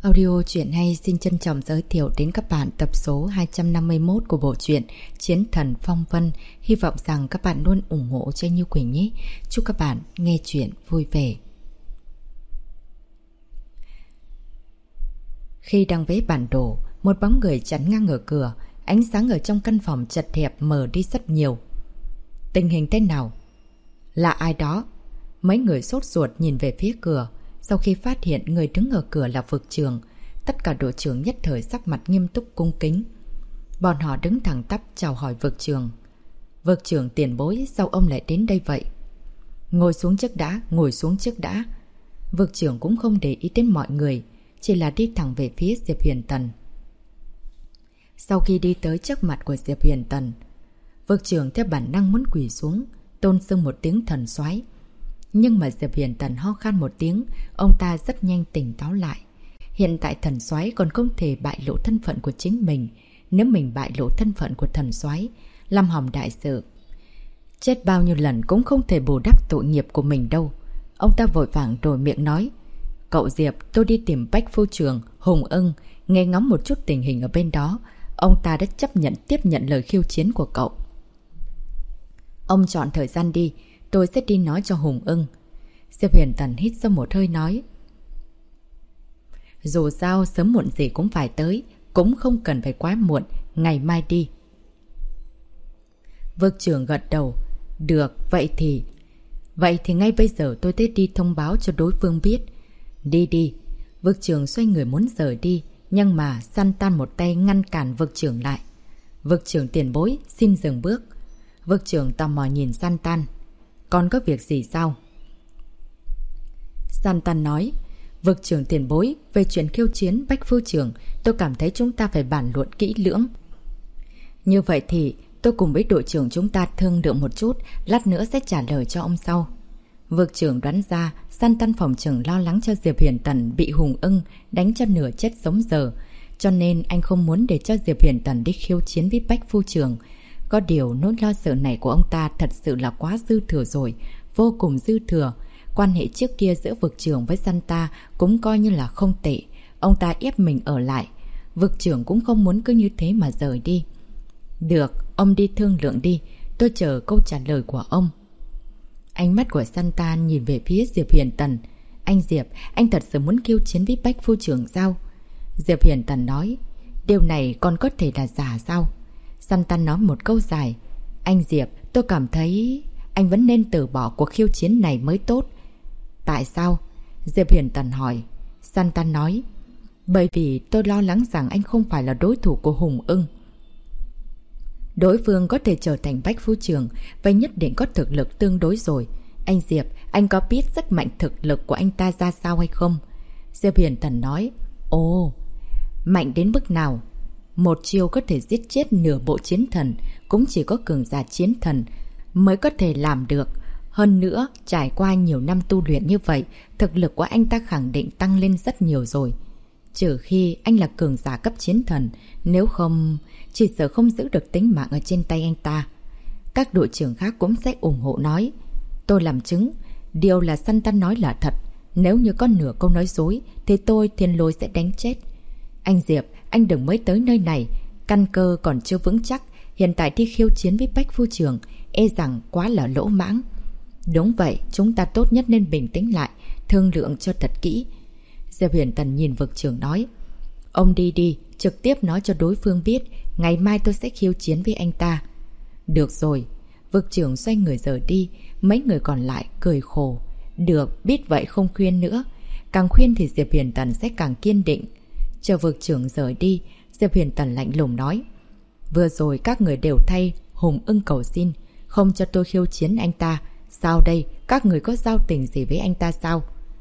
Audio truyện hay xin trân trọng giới thiệu đến các bạn tập số 251 của bộ truyện Chiến Thần Phong Vân. Hy vọng rằng các bạn luôn ủng hộ cho Như Quỳnh nhé. Chúc các bạn nghe truyện vui vẻ. Khi đang vẽ bản đồ, một bóng người chắn ngang ở cửa. Ánh sáng ở trong căn phòng chật hẹp mờ đi rất nhiều. Tình hình thế nào? Là ai đó? Mấy người sốt ruột nhìn về phía cửa. Sau khi phát hiện người đứng ở cửa là vực trưởng, tất cả đội trưởng nhất thời sắc mặt nghiêm túc cung kính. Bọn họ đứng thẳng tắp chào hỏi vực trưởng. Vực trưởng tiền bối, sao ông lại đến đây vậy? Ngồi xuống trước đã, ngồi xuống trước đã. Vực trưởng cũng không để ý đến mọi người, chỉ là đi thẳng về phía Diệp Huyền Tần. Sau khi đi tới trước mặt của Diệp Huyền Tần, vực trưởng theo bản năng muốn quỳ xuống, tôn xưng một tiếng thần soái. Nhưng mà Diệp Huyền Tần ho khan một tiếng, ông ta rất nhanh tỉnh táo lại. Hiện tại thần soái còn không thể bại lộ thân phận của chính mình. Nếu mình bại lộ thân phận của thần soái, làm hỏng đại sự, chết bao nhiêu lần cũng không thể bù đắp tội nghiệp của mình đâu. Ông ta vội vàng đổi miệng nói: Cậu Diệp, tôi đi tìm Bách Phu Trưởng, Hùng Ưng, nghe ngóng một chút tình hình ở bên đó. Ông ta đã chấp nhận tiếp nhận lời khiêu chiến của cậu. Ông chọn thời gian đi, tôi sẽ đi nói cho Hùng Ưng. Diệp Huyền Tần hít sâu một hơi nói: Dù sao sớm muộn gì cũng phải tới, cũng không cần phải quá muộn, ngày mai đi. Vực trưởng gật đầu: Được, vậy thì ngay bây giờ tôi sẽ đi thông báo cho đối phương biết. Đi đi. Vực trưởng xoay người muốn rời đi, nhưng mà San Tan một tay ngăn cản vực trưởng lại. Vực trưởng tiền bối, xin dừng bước. Vực trưởng tò mò nhìn San Tan: Còn có việc gì sao? San Tan nói: Vực trưởng tiền bối, về chuyện khiêu chiến Bách Phu Trưởng, tôi cảm thấy chúng ta phải bàn luận kỹ lưỡng. Như vậy thì tôi cùng với đội trưởng chúng ta thương lượng một chút, lát nữa sẽ trả lời cho ông sau. Vực trưởng đoán ra San Tan phòng trưởng lo lắng cho Diệp Huyền Tần bị Hùng Ưng đánh cho nửa chết sống giờ, cho nên anh không muốn để cho Diệp Huyền Tần đi khiêu chiến với Bách Phu Trưởng. Có điều nỗi lo sợ này của ông ta thật sự là quá dư thừa rồi, vô cùng dư thừa. Quan hệ trước kia giữa vực trưởng với Santa cũng coi như là không tệ. Ông ta ép mình ở lại. Vực trưởng cũng không muốn cứ như thế mà rời đi. Được, ông đi thương lượng đi, tôi chờ câu trả lời của ông. Ánh mắt của Santa nhìn về phía Diệp Huyền Tần. Anh Diệp, anh thật sự muốn khiêu chiến với Bách Phu Trưởng sao? Diệp Huyền Tần nói: Điều này còn có thể là giả sao? Santa nói một câu dài: Anh Diệp, tôi cảm thấy anh vẫn nên từ bỏ cuộc khiêu chiến này mới tốt. Tại sao? Diệp Huyền Tần hỏi. Santa nói: Bởi vì tôi lo lắng rằng anh không phải là đối thủ của Hùng Ưng. Đối phương có thể trở thành Bách Phu Trưởng, vậy nhất định có thực lực tương đối rồi. Anh Diệp, anh có biết sức mạnh thực lực của anh ta ra sao hay không? Diệp Huyền Tần nói: Ồ, mạnh đến mức nào? Một chiêu có thể giết chết nửa bộ chiến thần, cũng chỉ có cường giả chiến thần mới có thể làm được. Hơn nữa, trải qua nhiều năm tu luyện như vậy, thực lực của anh ta khẳng định tăng lên rất nhiều rồi. Trừ khi anh là cường giả cấp chiến thần, nếu không, chỉ sợ không giữ được tính mạng ở trên tay anh ta. Các đội trưởng khác cũng sẽ ủng hộ nói: Tôi làm chứng, điều là Săn Tan nói là thật. Nếu như có nửa câu nói dối, thì tôi Thiên Lôi sẽ đánh chết. Anh Diệp, anh đừng mới tới nơi này, căn cơ còn chưa vững chắc. Hiện tại đi khiêu chiến với Bách Phu Trưởng, e rằng quá là lỗ mãng. Đúng vậy, chúng ta tốt nhất nên bình tĩnh lại, thương lượng cho thật kỹ. Diệp Huyền Tần nhìn vực trưởng nói: Ông đi đi, trực tiếp nói cho đối phương biết, ngày mai tôi sẽ khiêu chiến với anh ta. Được rồi. Vực trưởng xoay người rời đi. Mấy người còn lại cười khổ. Được, biết vậy không khuyên nữa. Càng khuyên thì Diệp Huyền Tần sẽ càng kiên định. Chờ vực trưởng rời đi, Diệp Huyền Tần lạnh lùng nói: Vừa rồi các người đều thay Hùng Ưng cầu xin, không cho tôi khiêu chiến anh ta. Sao đây, các người có giao tình gì với anh ta sao?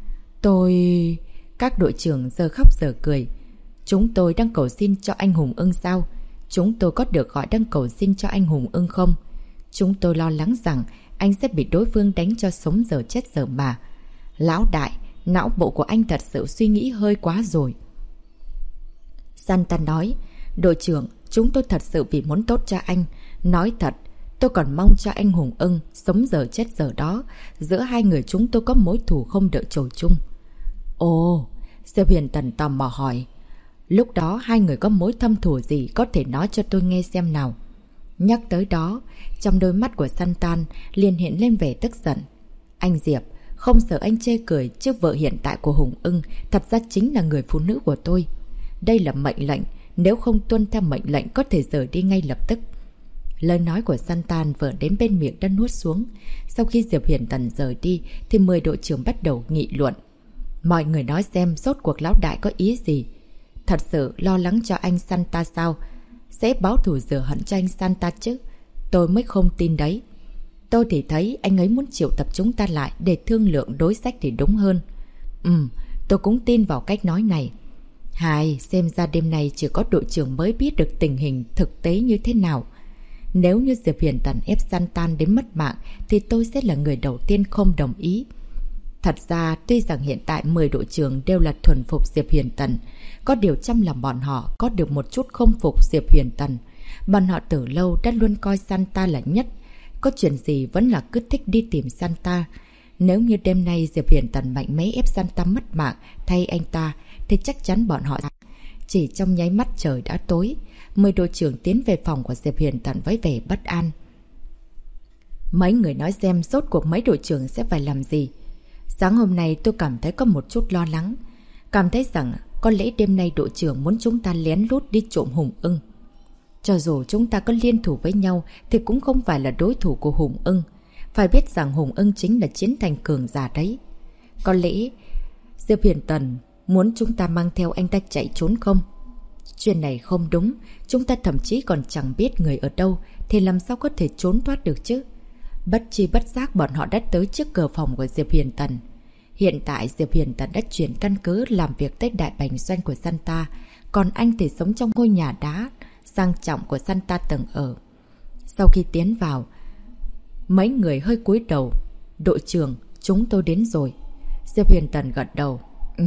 Các đội trưởng giờ khóc giờ cười. Chúng tôi đang cầu xin cho anh Hùng Ưng sao? Chúng tôi có được gọi đang cầu xin cho anh Hùng Ưng không? Chúng tôi lo lắng rằng anh sẽ bị đối phương đánh cho sống giờ chết giờ mà. Lão đại, não bộ của anh thật sự suy nghĩ hơi quá rồi. Santa nói: Đội trưởng, chúng tôi thật sự vì muốn tốt cho anh. Nói thật, tôi còn mong cho anh Hùng Ưng sống giờ chết giờ đó. Giữa hai người chúng tôi có mối thù không đợi trồi chung. Ồ, Diệp Huyền Tần tò mò hỏi. Lúc đó hai người có mối thâm thù gì, có thể nói cho tôi nghe xem nào. Nhắc tới đó, trong đôi mắt của Santan liền hiện lên vẻ tức giận. Anh Diệp, không sợ anh chê cười, chứ vợ hiện tại của Hùng Ưng thật ra chính là người phụ nữ của tôi. Đây là mệnh lệnh, nếu không tuân theo mệnh lệnh có thể rời đi ngay lập tức. Lời nói của Santan vừa đến bên miệng đã nuốt xuống. Sau khi Diệp Huyền Tần rời đi thì 10 đội trưởng bắt đầu nghị luận. Mọi người nói xem rốt cuộc lão đại có ý gì. Thật sự lo lắng cho anh Santa sao? Sẽ báo thù rửa hận cho anh Santa chứ? Tôi mới không tin đấy. Tôi thì thấy anh ấy muốn triệu tập chúng ta lại để thương lượng đối sách thì đúng hơn. Tôi cũng tin vào cách nói này. Xem ra đêm nay chỉ có đội trưởng mới biết được tình hình thực tế như thế nào. Nếu như Diệp Huyền Tần ép Santan đến mất mạng thì tôi sẽ là người đầu tiên không đồng ý. Thật ra tuy rằng hiện tại 10 đội trưởng đều là thuần phục Diệp Huyền Tần, có điều trong lòng bọn họ có được một chút không phục Diệp Huyền Tần. Bọn họ từ lâu đã luôn coi Santa là nhất, có chuyện gì vẫn là cứ thích đi tìm Santa. Nếu như đêm nay Diệp Huyền Tần mạnh mẽ ép Santa mất mạng thay anh ta thì chắc chắn bọn họ... Chỉ trong nháy mắt trời đã tối, 10 đội trưởng tiến về phòng của Diệp Huyền Tần với vẻ bất an. Mấy người nói xem rốt cuộc mấy đội trưởng sẽ phải làm gì. Sáng hôm nay tôi cảm thấy có một chút lo lắng. Cảm thấy rằng có lẽ đêm nay đội trưởng muốn chúng ta lén lút đi trộm Hùng Ưng. Cho dù chúng ta có liên thủ với nhau thì cũng không phải là đối thủ của Hùng Ưng. Phải biết rằng Hùng Ưng chính là chiến thành cường giả đấy. Có lẽ Diệp Huyền Tần muốn chúng ta mang theo anh ta chạy trốn không? Chuyện này không đúng. Chúng ta thậm chí còn chẳng biết người ở đâu thì làm sao có thể trốn thoát được chứ? Bất chi bất giác bọn họ đã tới trước cửa phòng của Diệp Huyền Tần. Hiện tại Diệp Huyền Tần đã chuyển căn cứ làm việc tới đại bành doanh của Santa, còn anh thì sống trong ngôi nhà đá sang trọng của Santa tầng ở. Sau khi tiến vào, mấy người hơi cúi đầu. Đội trưởng, chúng tôi đến rồi. Diệp Huyền Tần gật đầu.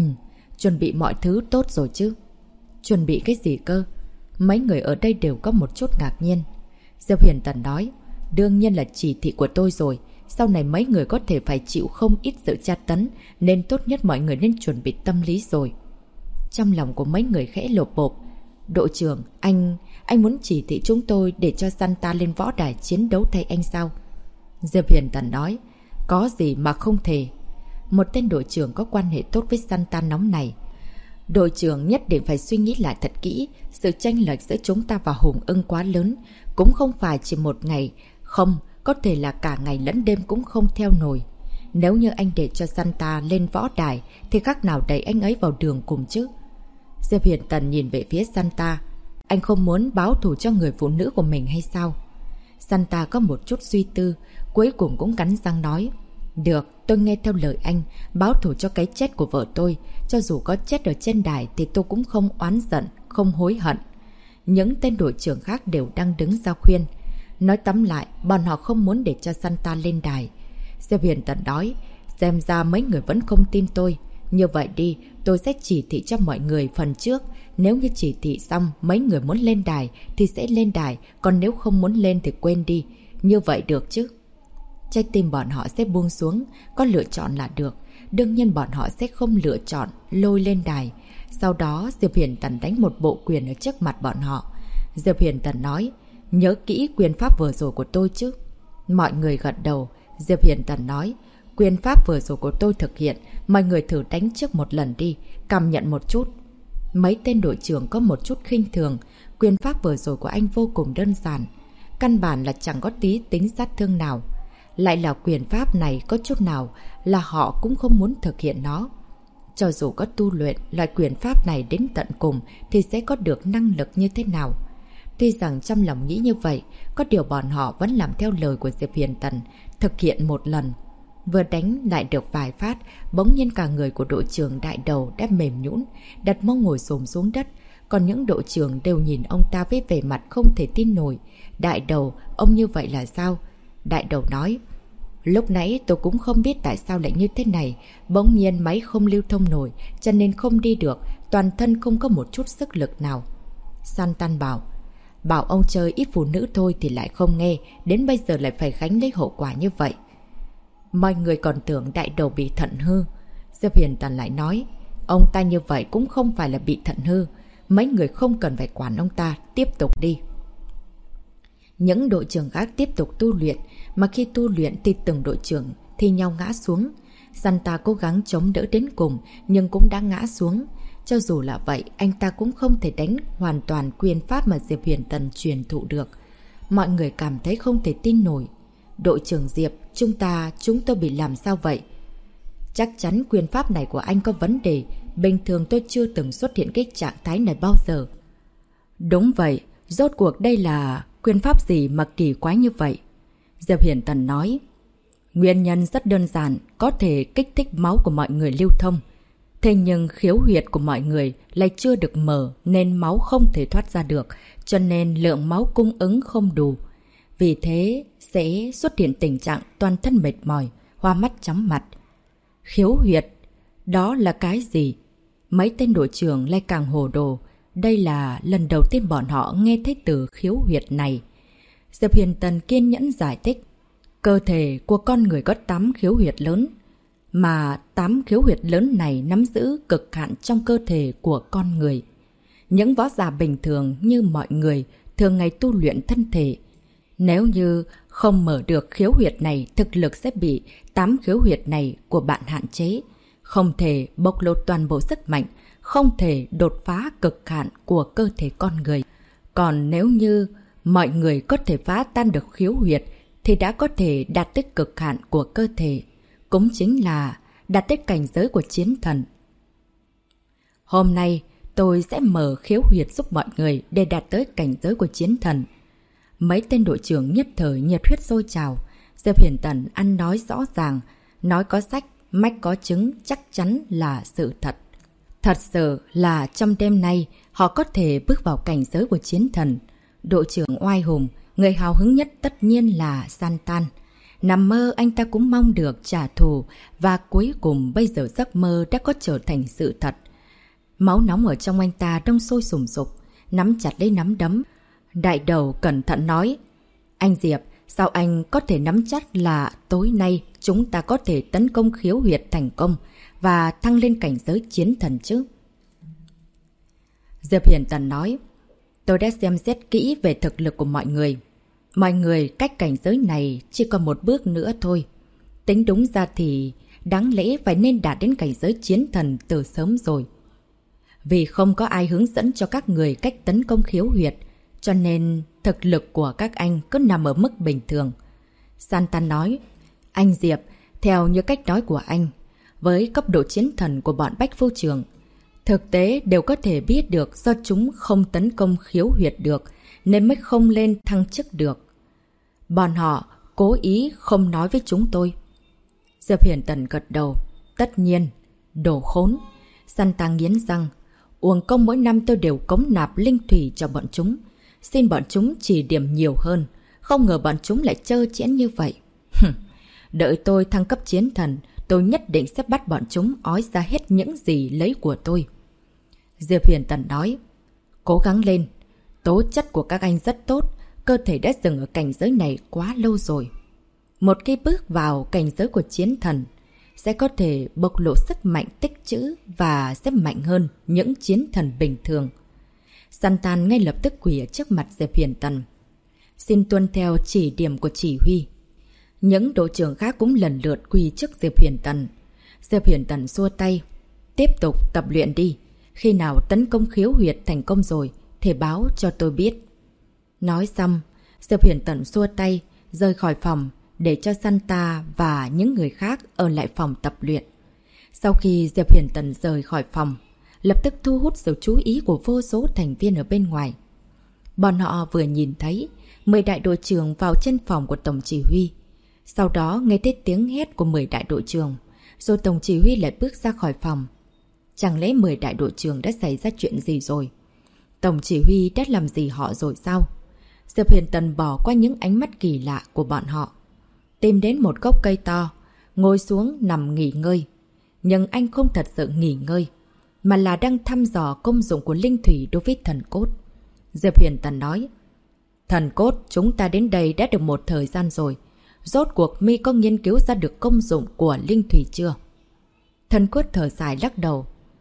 Chuẩn bị mọi thứ tốt rồi chứ? Chuẩn bị cái gì cơ? Mấy người ở đây đều có một chút ngạc nhiên. Diệp Huyền Tần nói, đương nhiên là chỉ thị của tôi rồi. Sau này mấy người có thể phải chịu không ít sự tra tấn, nên tốt nhất mọi người nên chuẩn bị tâm lý rồi. Trong lòng của mấy người khẽ lột bộp. Đội trưởng, anh muốn chỉ thị chúng tôi để cho Santa lên võ đài chiến đấu thay anh sao? Diệp Huyền Tần nói, có gì mà không thể. Một tên đội trưởng có quan hệ tốt với Santa nóng này. Đội trưởng nhất định phải suy nghĩ lại thật kỹ. Sự chênh lệch giữa chúng ta và Hùng Ưng quá lớn. Cũng không phải chỉ một ngày. Không, có thể là cả ngày lẫn đêm cũng không theo nổi. Nếu như anh để cho Santa lên võ đài thì khác nào đẩy anh ấy vào đường cùng chứ? Diệp Huyền Tần nhìn về phía Santa. Anh không muốn báo thù cho người phụ nữ của mình hay sao? Santa có một chút suy tư, cuối cùng cũng cắn răng nói. Được, tôi nghe theo lời anh, báo thù cho cái chết của vợ tôi. Cho dù có chết ở trên đài thì tôi cũng không oán giận, không hối hận. Những tên đội trưởng khác đều đang đứng ra khuyên. Nói tóm lại, bọn họ không muốn để cho Santa lên đài. Diệp Huyền Tần nói, xem ra mấy người vẫn không tin tôi. Như vậy đi, tôi sẽ chỉ thị cho mọi người phần trước. Nếu như chỉ thị xong, mấy người muốn lên đài thì sẽ lên đài, còn nếu không muốn lên thì quên đi. Như vậy được chứ? Trái tim bọn họ sẽ buông xuống, có lựa chọn là được. Đương nhiên bọn họ sẽ không lựa chọn lôi lên đài. Sau đó Diệp Huyền Tần đánh một bộ quyền ở trước mặt bọn họ. Diệp Huyền Tần nói, nhớ kỹ quyền pháp vừa rồi của tôi chứ? Mọi người gật đầu. Diệp Huyền Tần nói, quyền pháp vừa rồi của tôi thực hiện, mọi người thử đánh trước một lần đi, cảm nhận một chút. Mấy tên đội trưởng có một chút khinh thường. Quyền pháp vừa rồi của anh vô cùng đơn giản, căn bản là chẳng có tí tính sát thương nào. Lại là quyền pháp này có chút nào là họ cũng không muốn thực hiện nó. Cho dù có tu luyện loại quyền pháp này đến tận cùng thì sẽ có được năng lực như thế nào? Tuy rằng trong lòng nghĩ như vậy, có điều bọn họ vẫn làm theo lời của Diệp Huyền Tần, thực hiện một lần. Vừa đánh lại được vài phát, bỗng nhiên cả người của đội trưởng đại đầu đã mềm nhũn, đặt mông ngồi xổm xuống đất. Còn những đội trưởng đều nhìn ông ta với vẻ mặt không thể tin nổi. Đại đầu, ông như vậy là sao? Đại đầu nói, lúc nãy tôi cũng không biết tại sao lại như thế này. Bỗng nhiên máy không lưu thông nổi, cho nên không đi được, toàn thân không có một chút sức lực nào. Santan bảo ông chơi ít phụ nữ thôi thì lại không nghe, đến bây giờ lại phải gánh lấy hậu quả như vậy. Mọi người còn tưởng đại đầu bị thận hư. Diệp Huyền Tần lại nói, Ông ta như vậy cũng không phải là bị thận hư. Mấy người không cần phải quản ông ta, tiếp tục đi. Những đội trưởng khác tiếp tục tu luyện, mà khi tu luyện thì từng đội trưởng thi nhau ngã xuống. Santa cố gắng chống đỡ đến cùng, nhưng cũng đã ngã xuống. Cho dù là vậy, anh ta cũng không thể đánh hoàn toàn quyền pháp mà Diệp Huyền Tần truyền thụ được. Mọi người cảm thấy không thể tin nổi. Đội trưởng Diệp, chúng tôi bị làm sao vậy? Chắc chắn quyền pháp này của anh có vấn đề. Bình thường tôi chưa từng xuất hiện cái trạng thái này bao giờ. Đúng vậy, rốt cuộc đây là quyền pháp gì mà kỳ quái như vậy? Diệp Huyền Tần nói. Nguyên nhân rất đơn giản, có thể kích thích máu của mọi người lưu thông. Thế nhưng khiếu huyệt của mọi người lại chưa được mở nên máu không thể thoát ra được, cho nên lượng máu cung ứng không đủ. Vì thế sẽ xuất hiện tình trạng toàn thân mệt mỏi, hoa mắt chóng mặt. Khiếu huyệt, đó là cái gì? Mấy tên đội trưởng lại càng hồ đồ. Đây là lần đầu tiên bọn họ nghe thấy từ khiếu huyệt này. Diệp Huyền Tần kiên nhẫn giải thích. Cơ thể của con người có 8 khiếu huyệt lớn, mà 8 khiếu huyệt lớn này nắm giữ cực hạn trong cơ thể của con người. Những võ giả bình thường như mọi người thường ngày tu luyện thân thể. Nếu như không mở được khiếu huyệt này, thực lực sẽ bị 8 khiếu huyệt này của bạn hạn chế. Không thể bộc lộ toàn bộ sức mạnh, không thể đột phá cực hạn của cơ thể con người. Còn nếu như mọi người có thể phá tan được khiếu huyệt, thì đã có thể đạt tới cực hạn của cơ thể. Cũng chính là đạt tới cảnh giới của chiến thần. Hôm nay, tôi sẽ mở khiếu huyệt giúp mọi người để đạt tới cảnh giới của chiến thần. Mấy tên đội trưởng nhất thời nhiệt huyết sôi trào. Diệp Huyền Tần ăn nói rõ ràng, nói có sách, mách có chứng, chắc chắn là sự thật. Thật sự là trong đêm nay, họ có thể bước vào cảnh giới của chiến thần. Đội trưởng oai hùng, người hào hứng nhất tất nhiên là Santan. Nằm mơ anh ta cũng mong được trả thù, và cuối cùng bây giờ giấc mơ đã có trở thành sự thật. Máu nóng ở trong anh ta đông sôi sùng sục, nắm chặt lấy nắm đấm. Đại đầu cẩn thận nói, anh Diệp, sao anh có thể nắm chắc là tối nay chúng ta có thể tấn công khiếu huyệt thành công và thăng lên cảnh giới chiến thần chứ? Diệp Huyền Tần nói, tôi đã xem xét kỹ về thực lực của mọi người. Mọi người cách cảnh giới này chỉ còn một bước nữa thôi. Tính đúng ra thì đáng lẽ phải nên đạt đến cảnh giới chiến thần từ sớm rồi. Vì không có ai hướng dẫn cho các người cách tấn công khiếu huyệt, cho nên thực lực của các anh cứ nằm ở mức bình thường. Santan nói, anh Diệp, theo như cách nói của anh, với cấp độ chiến thần của bọn Bách Phu Trường, thực tế đều có thể biết được do chúng không tấn công khiếu huyệt được nên mới không lên thăng chức được. Bọn họ cố ý không nói với chúng tôi. Diệp Huyền Tần gật đầu. Tất nhiên, đồ khốn. Santan nghiến răng. Uổng công mỗi năm tôi đều cống nạp linh thủy cho bọn chúng. Xin bọn chúng chỉ điểm nhiều hơn. Không ngờ bọn chúng lại trơ trẽn như vậy. Đợi tôi thăng cấp chiến thần, tôi nhất định sẽ bắt bọn chúng ói ra hết những gì lấy của tôi. Diệp Huyền Tần nói, cố gắng lên. Tố chất của các anh rất tốt. Cơ thể đã dừng ở cảnh giới này quá lâu rồi. Một khi bước vào cảnh giới của chiến thần, sẽ có thể bộc lộ sức mạnh tích trữ và sẽ mạnh hơn những chiến thần bình thường. Santan ngay lập tức quỳ ở trước mặt Diệp Huyền Tần. Xin tuân theo chỉ điểm của chỉ huy. Những đội trưởng khác cũng lần lượt quỳ trước Diệp Huyền Tần. Diệp Huyền Tần xua tay. Tiếp tục tập luyện đi. Khi nào tấn công khiếu huyệt thành công rồi, thì báo cho tôi biết. Nói xong, Diệp Huyền Tần xua tay, rời khỏi phòng, để cho Santa và những người khác ở lại phòng tập luyện. Sau khi Diệp Huyền Tần rời khỏi phòng, lập tức thu hút sự chú ý của vô số thành viên ở bên ngoài. Bọn họ vừa nhìn thấy 10 đại đội trưởng vào trên phòng của Tổng Chỉ huy. Sau đó nghe thấy tiếng hét của 10 đại đội trưởng, rồi Tổng Chỉ huy lại bước ra khỏi phòng. Chẳng lẽ 10 đại đội trưởng đã xảy ra chuyện gì rồi? Tổng Chỉ huy đã làm gì họ rồi sao? Diệp Huyền Tần bỏ qua những ánh mắt kỳ lạ của bọn họ, tìm đến một gốc cây to, ngồi xuống nằm nghỉ ngơi. Nhưng anh không thật sự nghỉ ngơi, mà là đang thăm dò công dụng của linh thủy đối với thần cốt. Diệp Huyền Tần nói, thần cốt, chúng ta đến đây đã được một thời gian rồi. Rốt cuộc mi có nghiên cứu ra được công dụng của linh thủy chưa? Thần cốt thở dài lắc đầu.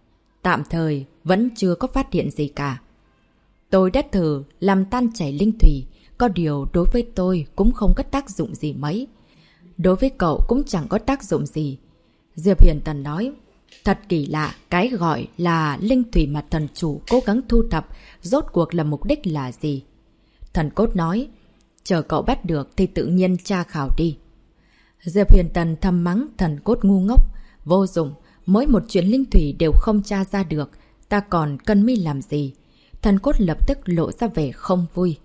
tạm thời vẫn chưa có phát hiện gì cả. Tôi đã thử làm tan chảy linh thủy, có điều đối với tôi cũng không có tác dụng gì mấy. Đối với cậu cũng chẳng có tác dụng gì. Diệp Huyền Tần nói, thật kỳ lạ, cái gọi là linh thủy mà thần chủ cố gắng thu thập, rốt cuộc là mục đích là gì? Thần cốt nói, chờ cậu bắt được thì tự nhiên tra khảo đi. Diệp Huyền Tần thầm mắng thần cốt ngu ngốc, vô dụng, mỗi một chuyện linh thủy đều không tra ra được, ta còn cần mi làm gì? Thần cốt lập tức lộ ra vẻ không vui.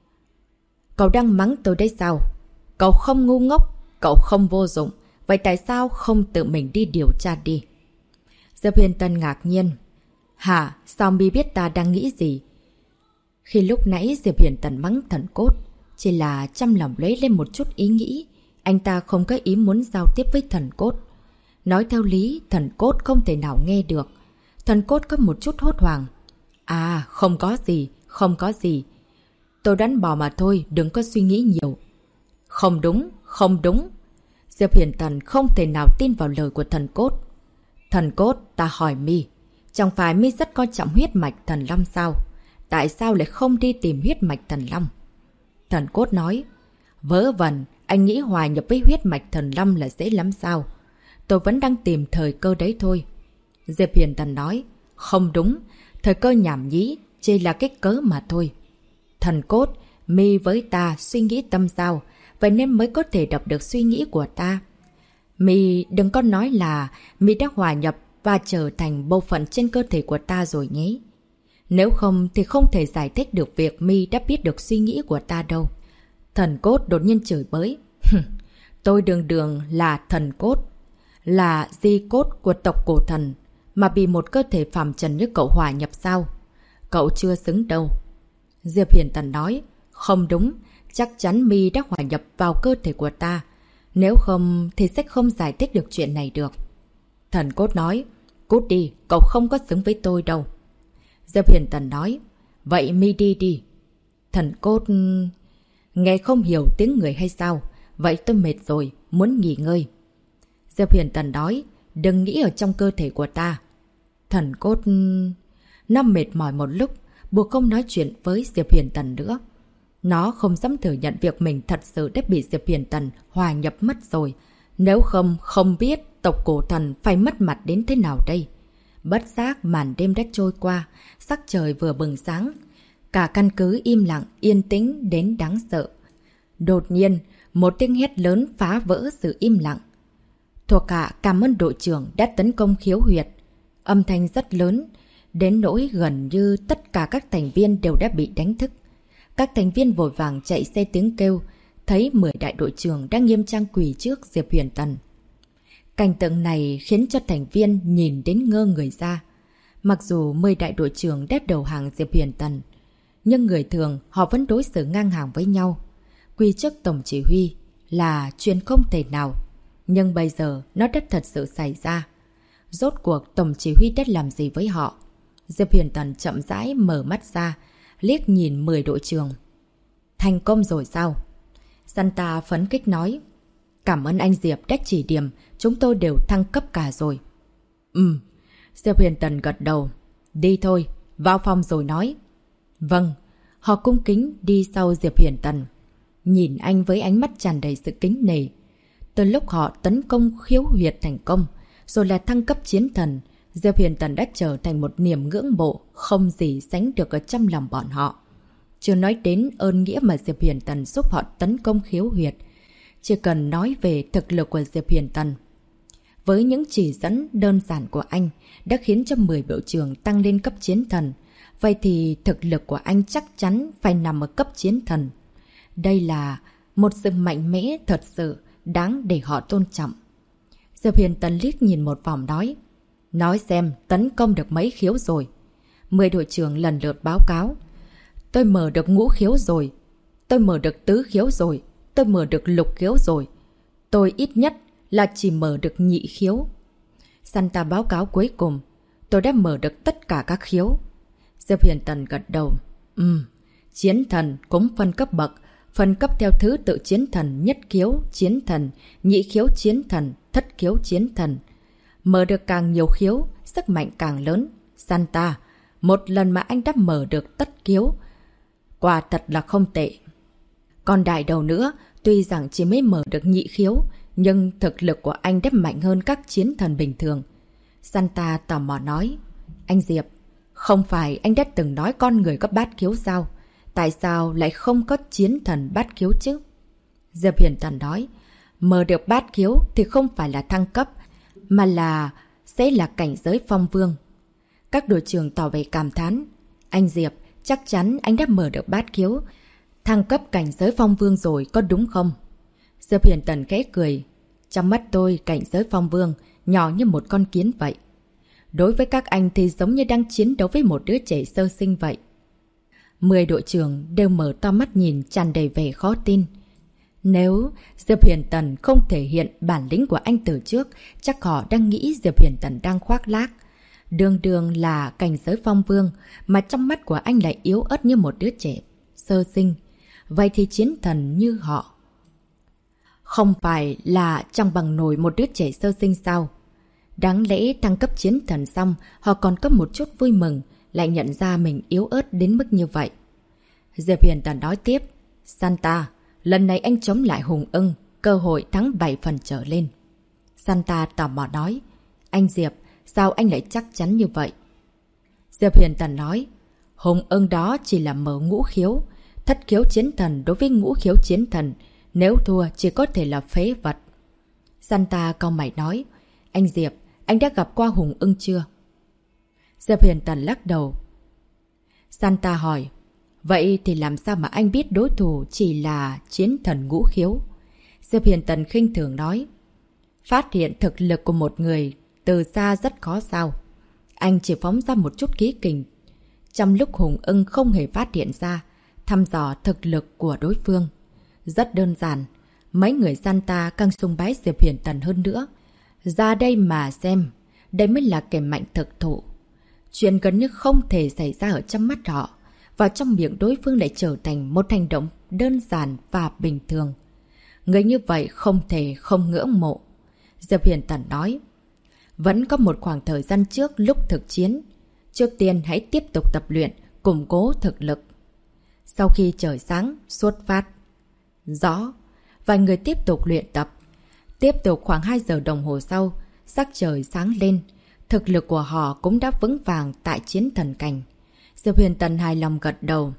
Cậu đang mắng tôi đấy sao? Cậu không ngu ngốc, cậu không vô dụng, vậy tại sao không tự mình đi điều tra đi? Diệp Huyền Tần ngạc nhiên. Hả? Sao mi biết ta đang nghĩ gì? Khi lúc nãy Diệp Huyền Tần mắng thần cốt, chỉ là trong lòng lấy lên một chút ý nghĩ. Anh ta không có ý muốn giao tiếp với thần cốt. Nói theo lý, thần cốt không thể nào nghe được. Thần cốt có một chút hốt hoảng. À, không có gì, không có gì. Tôi đoán bỏ mà thôi, đừng có suy nghĩ nhiều. Không đúng, không đúng. Diệp Huyền Tần không thể nào tin vào lời của thần cốt. Thần cốt, ta hỏi mi, chẳng phải mi rất coi trọng huyết mạch thần long sao? Tại sao lại không đi tìm huyết mạch thần long? Thần cốt nói, vớ vẩn, anh nghĩ hòa nhập với huyết mạch thần long là dễ lắm sao? Tôi vẫn đang tìm thời cơ đấy thôi. Diệp Huyền Tần nói, không đúng, thời cơ nhảm nhí, chỉ là cái cớ mà thôi. Thần cốt, mi với ta suy nghĩ tâm sao, vậy nên mới có thể đọc được suy nghĩ của ta. Mi đừng có nói là mi đã hòa nhập và trở thành bộ phận trên cơ thể của ta rồi nhé. Nếu không thì không thể giải thích được việc mi đã biết được suy nghĩ của ta đâu. Thần cốt đột nhiên chửi bới. Tôi đường đường là thần cốt, là di cốt của tộc cổ thần, mà bị một cơ thể phàm trần như cậu hòa nhập sao? Cậu chưa xứng đâu. Diệp Huyền Tần nói, không đúng, chắc chắn mi đã hòa nhập vào cơ thể của ta. Nếu không thì sẽ không giải thích được chuyện này được. Thần cốt nói, cút đi, cậu không có xứng với tôi đâu. Diệp Huyền Tần nói, vậy mi đi đi. Thần cốt... Nghe không hiểu tiếng người hay sao? Vậy tôi mệt rồi, muốn nghỉ ngơi. Diệp Huyền Tần nói, đừng nghĩ ở trong cơ thể của ta. Thần cốt... Nó mệt mỏi một lúc, buộc không nói chuyện với Diệp Huyền Tần nữa. Nó không dám thừa nhận việc mình thật sự đã bị Diệp Huyền Tần hòa nhập mất rồi. Nếu không biết tộc cổ thần phải mất mặt đến thế nào đây. Bất giác màn đêm đã trôi qua, sắc trời vừa bừng sáng. Cả căn cứ im lặng, yên tĩnh đến đáng sợ. Đột nhiên, một tiếng hét lớn phá vỡ sự im lặng. Thuộc hạ cảm ơn đội trưởng đã tấn công khiếu huyệt. Âm thanh rất lớn, đến nỗi gần như tất cả các thành viên đều đã bị đánh thức. Các thành viên vội vàng chạy xe tiếng kêu, thấy 10 đại đội trưởng đang nghiêm trang quỳ trước Diệp Huyền Tần. Cảnh tượng này khiến cho thành viên nhìn đến ngơ người ra. Mặc dù 10 đại đội trưởng đã đầu hàng Diệp Huyền Tần, nhưng người thường họ vẫn đối xử ngang hàng với nhau. Quy trước tổng chỉ huy là chuyện không thể nào. Nhưng bây giờ nó đã thật sự xảy ra. Rốt cuộc tổng chỉ huy đã làm gì với họ? Diệp Huyền Tần chậm rãi mở mắt ra, liếc nhìn 10 đội trưởng. Thành công rồi sao? Santa phấn khích nói. Cảm ơn anh Diệp đã chỉ điểm, chúng tôi đều thăng cấp cả rồi. Diệp Huyền Tần gật đầu. Đi thôi, vào phòng rồi nói. Vâng, họ cung kính đi sau Diệp Huyền Tần. Nhìn anh với ánh mắt tràn đầy sự kính nể. Từ lúc họ tấn công khiếu huyệt thành công, rồi là thăng cấp chiến thần, Diệp Huyền Tần đã trở thành một niềm ngưỡng mộ không gì sánh được ở trong lòng bọn họ. Chưa nói đến ơn nghĩa mà Diệp Huyền Tần giúp họ tấn công khiếu huyệt. Chỉ cần nói về thực lực của Diệp Huyền Tần. Với những chỉ dẫn đơn giản của anh đã khiến cho 10 bộ trưởng tăng lên cấp chiến thần. Vậy thì thực lực của anh chắc chắn phải nằm ở cấp chiến thần. Đây là một sự mạnh mẽ thật sự đáng để họ tôn trọng. Diệp Huyền Tần liếc nhìn một vòng nói. Nói xem tấn công được mấy khiếu rồi. 10 đội trưởng lần lượt báo cáo. Tôi mở được ngũ khiếu rồi. Tôi mở được tứ khiếu rồi. Tôi mở được lục khiếu rồi. Tôi ít nhất là chỉ mở được nhị khiếu. Santa báo cáo cuối cùng. Tôi đã mở được tất cả các khiếu. Diệp Huyền Tần gật đầu. Chiến thần cũng phân cấp bậc. Phân cấp theo thứ tự chiến thần, nhất khiếu, chiến thần, nhị khiếu chiến thần, thất khiếu chiến thần. Mở được càng nhiều khiếu, sức mạnh càng lớn. Santa, một lần mà anh đã mở được tất kiếu. Quả thật là không tệ. Còn đại đầu nữa, tuy rằng chỉ mới mở được nhị khiếu, nhưng thực lực của anh đã mạnh hơn các chiến thần bình thường. Santa tò mò nói, anh Diệp, không phải anh đã từng nói con người có bát khiếu sao? Tại sao lại không có chiến thần bát khiếu chứ? Diệp Huyền Tần nói, mở được bát khiếu thì không phải là thăng cấp, mà sẽ là cảnh giới phong vương. Các đội trưởng tỏ vẻ cảm thán, anh Diệp, chắc chắn anh đã mở được bát khiếu, thăng cấp cảnh giới phong vương rồi, có đúng không? Diệp Huyền Tần khẽ cười, trong mắt tôi cảnh giới phong vương nhỏ như một con kiến vậy. Đối với các anh thì giống như đang chiến đấu với một đứa trẻ sơ sinh vậy. 10 đội trưởng đều mở to mắt nhìn tràn đầy vẻ khó tin. Nếu Diệp Huyền Tần không thể hiện bản lĩnh của anh từ trước, chắc họ đang nghĩ Diệp Huyền Tần đang khoác lác. Đường đường là cảnh giới phong vương, mà trong mắt của anh lại yếu ớt như một đứa trẻ sơ sinh. Vậy thì chiến thần như họ không phải là chẳng bằng nổi một đứa trẻ sơ sinh sao? Đáng lẽ thăng cấp chiến thần xong, họ còn có một chút vui mừng, lại nhận ra mình yếu ớt đến mức như vậy. Diệp Huyền Tần nói tiếp, Santa, lần này anh chống lại Hùng Ưng, cơ hội thắng 7 phần trở lên. Santa tò mò nói, anh Diệp, sao anh lại chắc chắn như vậy? Diệp Huyền Tần nói, Hùng Ưng đó chỉ là mở ngũ khiếu, thất khiếu chiến thần đối với ngũ khiếu chiến thần, nếu thua chỉ có thể là phế vật. Santa cau mày nói, anh Diệp, anh đã gặp qua Hùng Ưng chưa? Diệp Huyền Tần lắc đầu. Santa hỏi, vậy thì làm sao mà anh biết đối thủ chỉ là chiến thần ngũ khiếu? Diệp Huyền Tần khinh thường nói, phát hiện thực lực của một người từ xa rất khó sao. Anh chỉ phóng ra một chút khí kình. Trong lúc Hùng Ưng không hề phát hiện ra, thăm dò thực lực của đối phương. Rất đơn giản, mấy người Santa càng sùng bái Diệp Huyền Tần hơn nữa. Ra đây mà xem, đây mới là kẻ mạnh thực thụ. Chuyện gần như không thể xảy ra ở trong mắt họ, và trong miệng đối phương lại trở thành một hành động đơn giản và bình thường. Người như vậy không thể không ngưỡng mộ. Diệp Huyền Tần nói, vẫn có một khoảng thời gian trước lúc thực chiến. Trước tiên hãy tiếp tục tập luyện, củng cố thực lực. Sau khi trời sáng, xuất phát. Rõ. Vài người tiếp tục luyện tập. Tiếp tục khoảng 2 giờ đồng hồ sau, sắc trời sáng lên. Thực lực của họ cũng đã vững vàng tại chiến thần cảnh. Diệp Huyền Tần hài lòng gật đầu.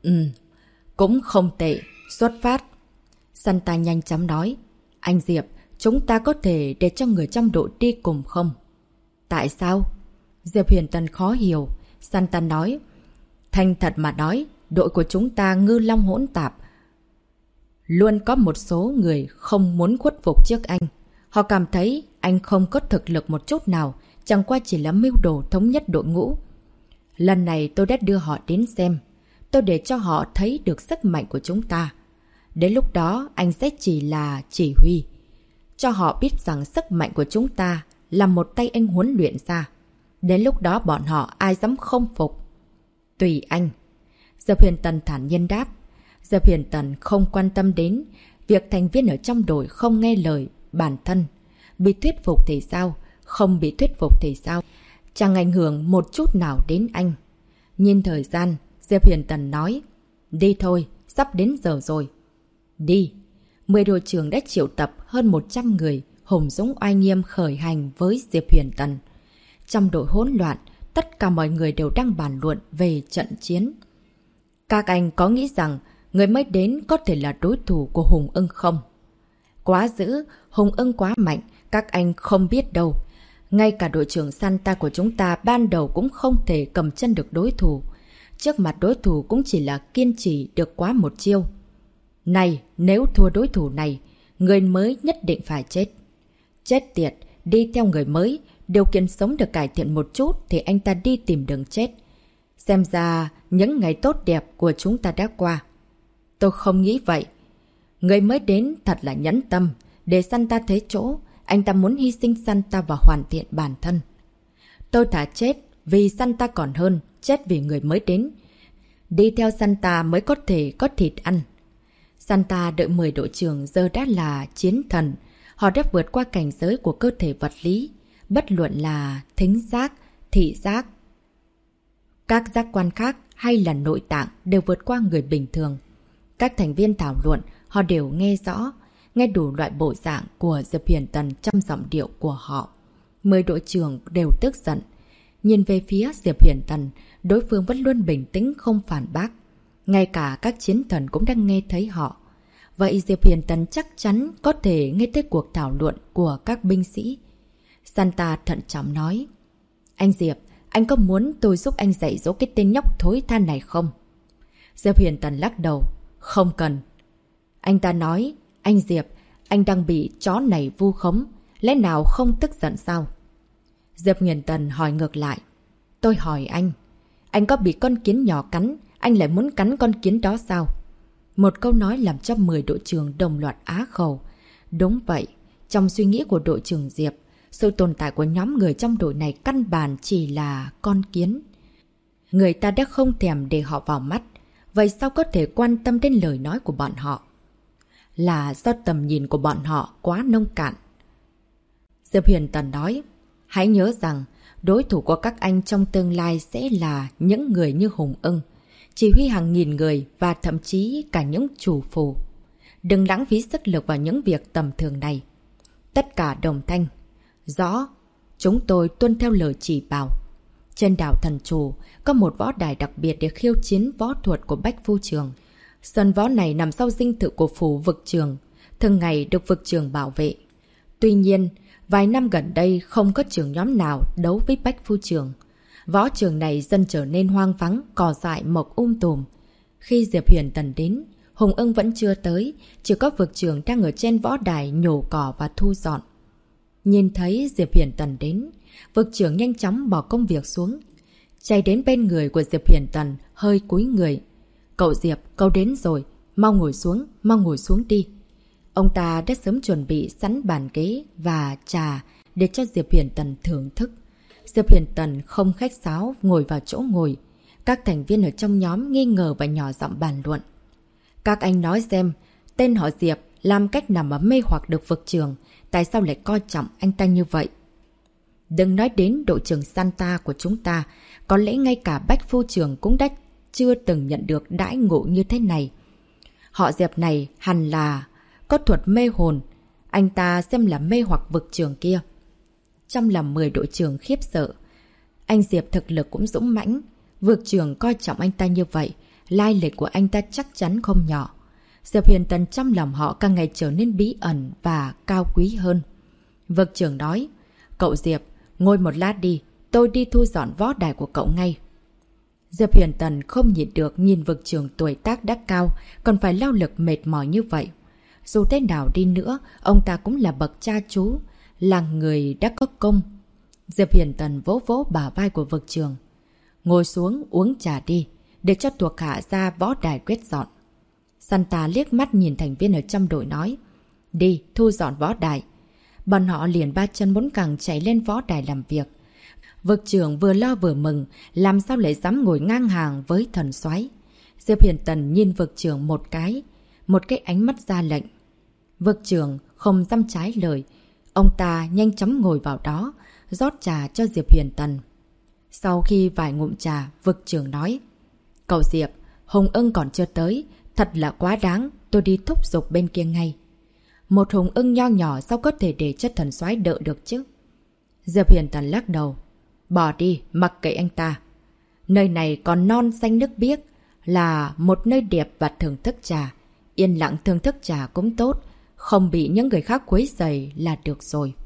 Cũng không tệ. Xuất phát. Santa nhanh chóng nói. Anh Diệp, chúng ta có thể để cho người trong đội đi cùng không? Tại sao? Diệp Huyền Tần khó hiểu. Santa nói. Thành thật mà nói, đội của chúng ta ngư long hỗn tạp. Luôn có một số người không muốn khuất phục trước anh. Họ cảm thấy anh không có thực lực một chút nào, chẳng qua chỉ là mưu đồ thống nhất đội ngũ. Lần này tôi đã đưa họ đến xem. Tôi để cho họ thấy được sức mạnh của chúng ta. Đến lúc đó anh sẽ chỉ là chỉ huy. Cho họ biết rằng sức mạnh của chúng ta là một tay anh huấn luyện ra. Đến lúc đó bọn họ ai dám không phục. Tùy anh. Diệp Huyền Tần thản nhiên đáp. Diệp Huyền Tần không quan tâm đến việc thành viên ở trong đội không nghe lời bản thân. Bị thuyết phục thì sao? Không bị thuyết phục thì sao? Chẳng ảnh hưởng một chút nào đến anh. Nhìn thời gian, Diệp Huyền Tần nói. Đi thôi, sắp đến giờ rồi. Đi. 10 đội trưởng đã triệu tập hơn 100 người, hùng dũng oai nghiêm khởi hành với Diệp Huyền Tần. Trong đội hỗn loạn, tất cả mọi người đều đang bàn luận về trận chiến. Các anh có nghĩ rằng người mới đến có thể là đối thủ của Hùng Ưng không? Quá dữ, Hùng Ưng quá mạnh, các anh không biết đâu. Ngay cả đội trưởng Santa của chúng ta ban đầu cũng không thể cầm chân được đối thủ. Trước mặt đối thủ cũng chỉ là kiên trì được quá một chiêu. Này, nếu thua đối thủ này, người mới nhất định phải chết. Chết tiệt, đi theo người mới, điều kiện sống được cải thiện một chút thì anh ta đi tìm đường chết. Xem ra những ngày tốt đẹp của chúng ta đã qua. Tôi không nghĩ vậy. Người mới đến thật là nhẫn tâm. Để Santa thấy chỗ, anh ta muốn hy sinh Santa và hoàn thiện bản thân. Tôi thà chết vì Santa còn hơn chết vì người mới đến. Đi theo Santa mới có thể có thịt ăn. Santa đợi 10 đội trưởng giờ đã là chiến thần. Họ đã vượt qua cảnh giới của cơ thể vật lý. Bất luận là thính giác, thị giác, Các giác quan khác hay là nội tạng đều vượt qua người bình thường. Các thành viên thảo luận, họ đều nghe rõ, nghe đủ loại bộ dạng của Diệp Huyền Tần trong giọng điệu của họ. 10 đội trưởng đều tức giận. Nhìn về phía Diệp Huyền Tần, đối phương vẫn luôn bình tĩnh không phản bác. Ngay cả các chiến thần cũng đang nghe thấy họ. Vậy Diệp Huyền Tần chắc chắn có thể nghe thấy cuộc thảo luận của các binh sĩ. Santa thận trọng nói: Anh Diệp, anh có muốn tôi giúp anh dạy dỗ cái tên nhóc thối tha này không? Diệp Huyền Tần lắc đầu: Không cần. Anh ta nói: Anh Diệp, anh đang bị chó này vu khống, lẽ nào không tức giận sao? Diệp Huyền Tần hỏi ngược lại: Tôi hỏi anh có bị con kiến nhỏ cắn, anh lại muốn cắn con kiến đó sao? Một câu nói làm cho 10 đội trưởng đồng loạt á khẩu. Đúng vậy, trong suy nghĩ của đội trưởng Diệp, sự tồn tại của nhóm người trong đội này căn bản chỉ là con kiến. Người ta đã không thèm để họ vào mắt, vậy sao có thể quan tâm đến lời nói của bọn họ? Là do tầm nhìn của bọn họ quá nông cạn. Diệp Huyền Tần nói: Hãy nhớ rằng, đối thủ của các anh trong tương lai sẽ là những người như Hùng Ưng, chỉ huy hàng nghìn người và thậm chí cả những chủ phù. Đừng lãng phí sức lực vào những việc tầm thường này. Tất cả đồng thanh: Rõ, chúng tôi tuân theo lời chỉ bảo. Trên đảo Thần Trù có một võ đài đặc biệt để khiêu chiến võ thuật của Bách Phu Trường. Sân võ này nằm sau dinh thự của phủ vực trường, thường ngày được vực trường bảo vệ. Tuy nhiên, vài năm gần đây không có trường nhóm nào đấu với Bách Phu Trường. Võ trường này dần trở nên hoang vắng, cỏ dại mọc tùm. Khi Diệp Huyền Tần đến, Hùng Ưng vẫn chưa tới, chỉ có vực trường đang ở trên võ đài nhổ cỏ và thu dọn. Nhìn thấy Diệp Huyền Tần đến, vực trưởng nhanh chóng bỏ công việc xuống, chạy đến bên người của Diệp Huyền Tần, hơi cúi người. Cậu Diệp, cậu đến rồi, mau ngồi xuống đi. Ông ta đã sớm chuẩn bị sẵn bàn ghế và trà để cho Diệp Huyền Tần thưởng thức. Diệp Huyền Tần không khách sáo ngồi vào chỗ ngồi. Các thành viên ở trong nhóm nghi ngờ và nhỏ giọng bàn luận. Các anh nói xem, tên họ Diệp làm cách nào mà mê hoặc được vực trưởng, tại sao lại coi trọng anh ta như vậy? Đừng nói đến đội trưởng Santa của chúng ta, có lẽ ngay cả Bách Phu Trường cũng đã chưa từng nhận được đãi ngộ như thế này. Họ Diệp này hẳn là có thuật mê hồn, anh ta xem là mê hoặc vực trưởng kia. Trong lòng 10 đội trưởng khiếp sợ. Anh Diệp thực lực cũng dũng mãnh, vực trưởng coi trọng anh ta như vậy, lai lịch của anh ta chắc chắn không nhỏ. Diệp Huyền Tần trong lòng họ càng ngày trở nên bí ẩn và cao quý hơn. Vực trưởng nói: Cậu Diệp, ngồi một lát đi, tôi đi thu dọn võ đài của cậu ngay. Diệp Huyền Tần không nhịn được nhìn vực trưởng tuổi tác đã cao, còn phải lao lực mệt mỏi như vậy. Dù thế nào đi nữa, ông ta cũng là bậc cha chú, là người đã có công. Diệp Huyền Tần vỗ vỗ bả vai của vực trưởng. Ngồi xuống uống trà đi, để cho thuộc hạ ra võ đài quét dọn. Santa liếc mắt nhìn thành viên ở trong đội nói: Đi, thu dọn võ đài. Bọn họ liền ba chân bốn cẳng chạy lên võ đài làm việc. Vực trưởng vừa lo vừa mừng, làm sao lại dám ngồi ngang hàng với thần soái. Diệp Huyền Tần nhìn vực trưởng một cái ánh mắt ra lệnh. Vực trưởng không dám trái lời, ông ta nhanh chóng ngồi vào đó, rót trà cho Diệp Huyền Tần. Sau khi vài ngụm trà, vực trưởng nói: Cậu Diệp, Hùng Ưng còn chưa tới, thật là quá đáng, tôi đi thúc giục bên kia ngay. Một Hùng Ưng nho nhỏ sao có thể để cho thần soái đợi được chứ? Diệp Huyền Tần lắc đầu. Bỏ đi, mặc kệ anh ta. Nơi này còn non xanh nước biếc, là một nơi đẹp và thưởng thức trà. Yên lặng thưởng thức trà cũng tốt, không bị những người khác quấy rầy là được rồi.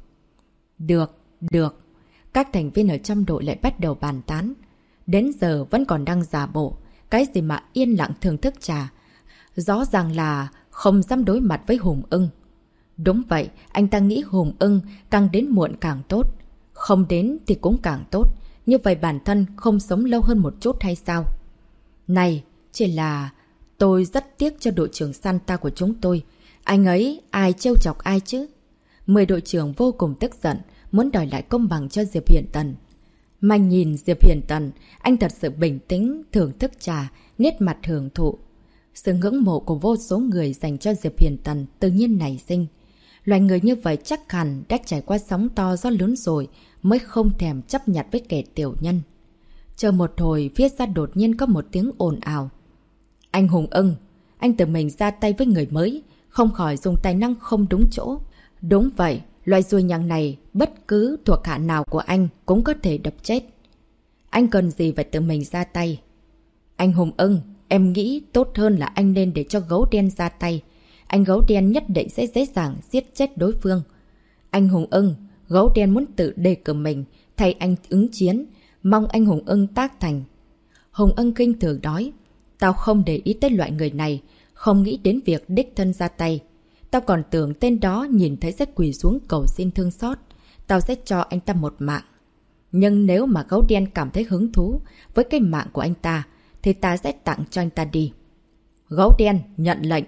Được. Các thành viên ở trong đội lại bắt đầu bàn tán. Đến giờ vẫn còn đang giả bộ. Cái gì mà yên lặng thưởng thức trà? Rõ ràng là không dám đối mặt với Hùng Ưng. Đúng vậy, anh ta nghĩ Hùng Ưng càng đến muộn càng tốt. Không đến thì cũng càng tốt. Như vậy bản thân không sống lâu hơn một chút hay sao? Này, chỉ là tôi rất tiếc cho đội trưởng Santa của chúng tôi. Anh ấy ai trêu chọc ai chứ? 10 đội trưởng vô cùng tức giận, muốn đòi lại công bằng cho Diệp Huyền Tần. Mà nhìn Diệp Huyền Tần, anh thật sự bình tĩnh, thưởng thức trà, nét mặt hưởng thụ. Sự ngưỡng mộ của vô số người dành cho Diệp Huyền Tần tự nhiên nảy sinh. Loài người như vậy chắc hẳn đã trải qua sóng to gió lớn rồi mới không thèm chấp nhận với kẻ tiểu nhân. Chờ một hồi, phía xa đột nhiên có một tiếng ồn ào. Anh Hùng Ưng, anh tự mình ra tay với người mới, không khỏi dùng tài năng không đúng chỗ. Đúng vậy, loại ruồi nhặng này, bất cứ thuộc hạ nào của anh cũng có thể đập chết. Anh cần gì phải tự mình ra tay? Anh Hùng Ưng, em nghĩ tốt hơn là anh nên để cho gấu đen ra tay. Anh gấu đen nhất định sẽ dễ dàng giết chết đối phương. Anh Hùng Ưng, gấu đen muốn tự đề cử mình, thay anh ứng chiến. Mong anh Hùng Ưng tác thành. Hùng Ưng kinh thường nói, tao không để ý tới loại người này, không nghĩ đến việc đích thân ra tay. Tao còn tưởng tên đó nhìn thấy sẽ quỳ xuống cầu xin thương xót. Tao sẽ cho anh ta một mạng. Nhưng nếu mà gấu đen cảm thấy hứng thú với cái mạng của anh ta, thì ta sẽ tặng cho anh ta đi. Gấu đen nhận lệnh.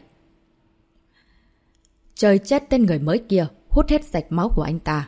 Trời chết tên người mới kia, hút hết sạch máu của anh ta.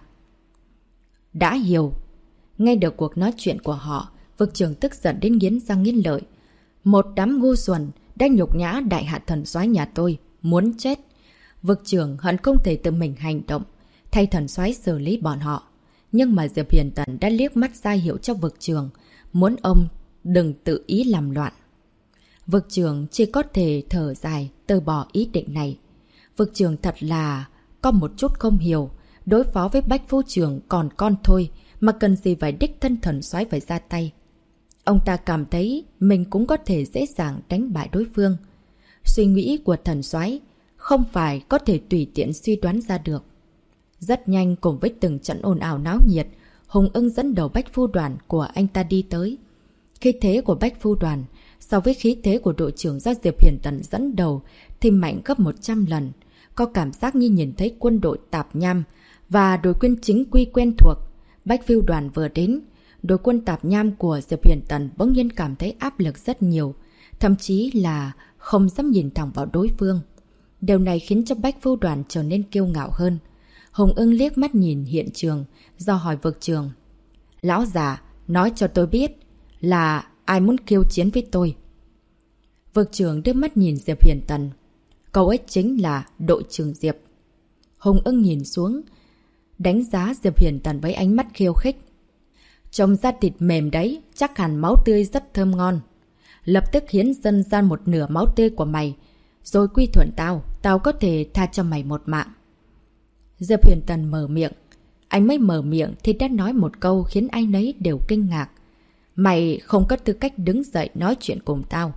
Đã hiểu. Nghe được cuộc nói chuyện của họ, vực trưởng tức giận đến nghiến răng nghiến lợi. Một đám ngu xuẩn đang nhục nhã đại hạ thần soái nhà tôi, muốn chết. Vực trưởng hận không thể tự mình hành động, thay thần soái xử lý bọn họ. Nhưng mà Diệp Huyền Tần đã liếc mắt ra hiệu cho vực trưởng, muốn ông đừng tự ý làm loạn. Vực trưởng chỉ có thể thở dài, từ bỏ ý định này. Vực trưởng thật là có một chút không hiểu, đối phó với Bách Phu Trưởng còn con thôi, mà cần gì phải đích thân thần soái phải ra tay. Ông ta cảm thấy mình cũng có thể dễ dàng đánh bại đối phương. Suy nghĩ của thần soái không phải có thể tùy tiện suy đoán ra được. Rất nhanh cùng với từng trận ồn ào náo nhiệt, Hùng Ưng dẫn đầu Bách Phu đoàn của anh ta đi tới. Khí thế của Bách Phu đoàn so với khí thế của đội trưởng do Diệp Huyền Tần dẫn đầu thì mạnh gấp 100 lần. Có cảm giác như nhìn thấy quân đội tạp nham và đội quân chính quy quen thuộc. Bách Phu đoàn vừa đến, đội quân tạp nham của Diệp Huyền Tần bỗng nhiên cảm thấy áp lực rất nhiều, thậm chí là không dám nhìn thẳng vào đối phương. Điều này khiến cho Bách Phu đoàn trở nên kiêu ngạo hơn. Hùng Ưng liếc mắt nhìn hiện trường, do hỏi vực trưởng. Lão già, nói cho tôi biết là ai muốn khiêu chiến với tôi. Vực trưởng đưa mắt nhìn Diệp Huyền Tần. Cậu ấy chính là đội trưởng Diệp. Hùng Ưng nhìn xuống, đánh giá Diệp Huyền Tần với ánh mắt khiêu khích. Trông da thịt mềm đấy, chắc hẳn máu tươi rất thơm ngon. Lập tức hiến dâng ra một nửa máu tươi của mày, rồi quy thuận tao, tao có thể tha cho mày một mạng. Diệp Huyền Tần mở miệng. Anh mới mở miệng thì đã nói một câu khiến ai nấy đều kinh ngạc. Mày không có tư cách đứng dậy nói chuyện cùng tao.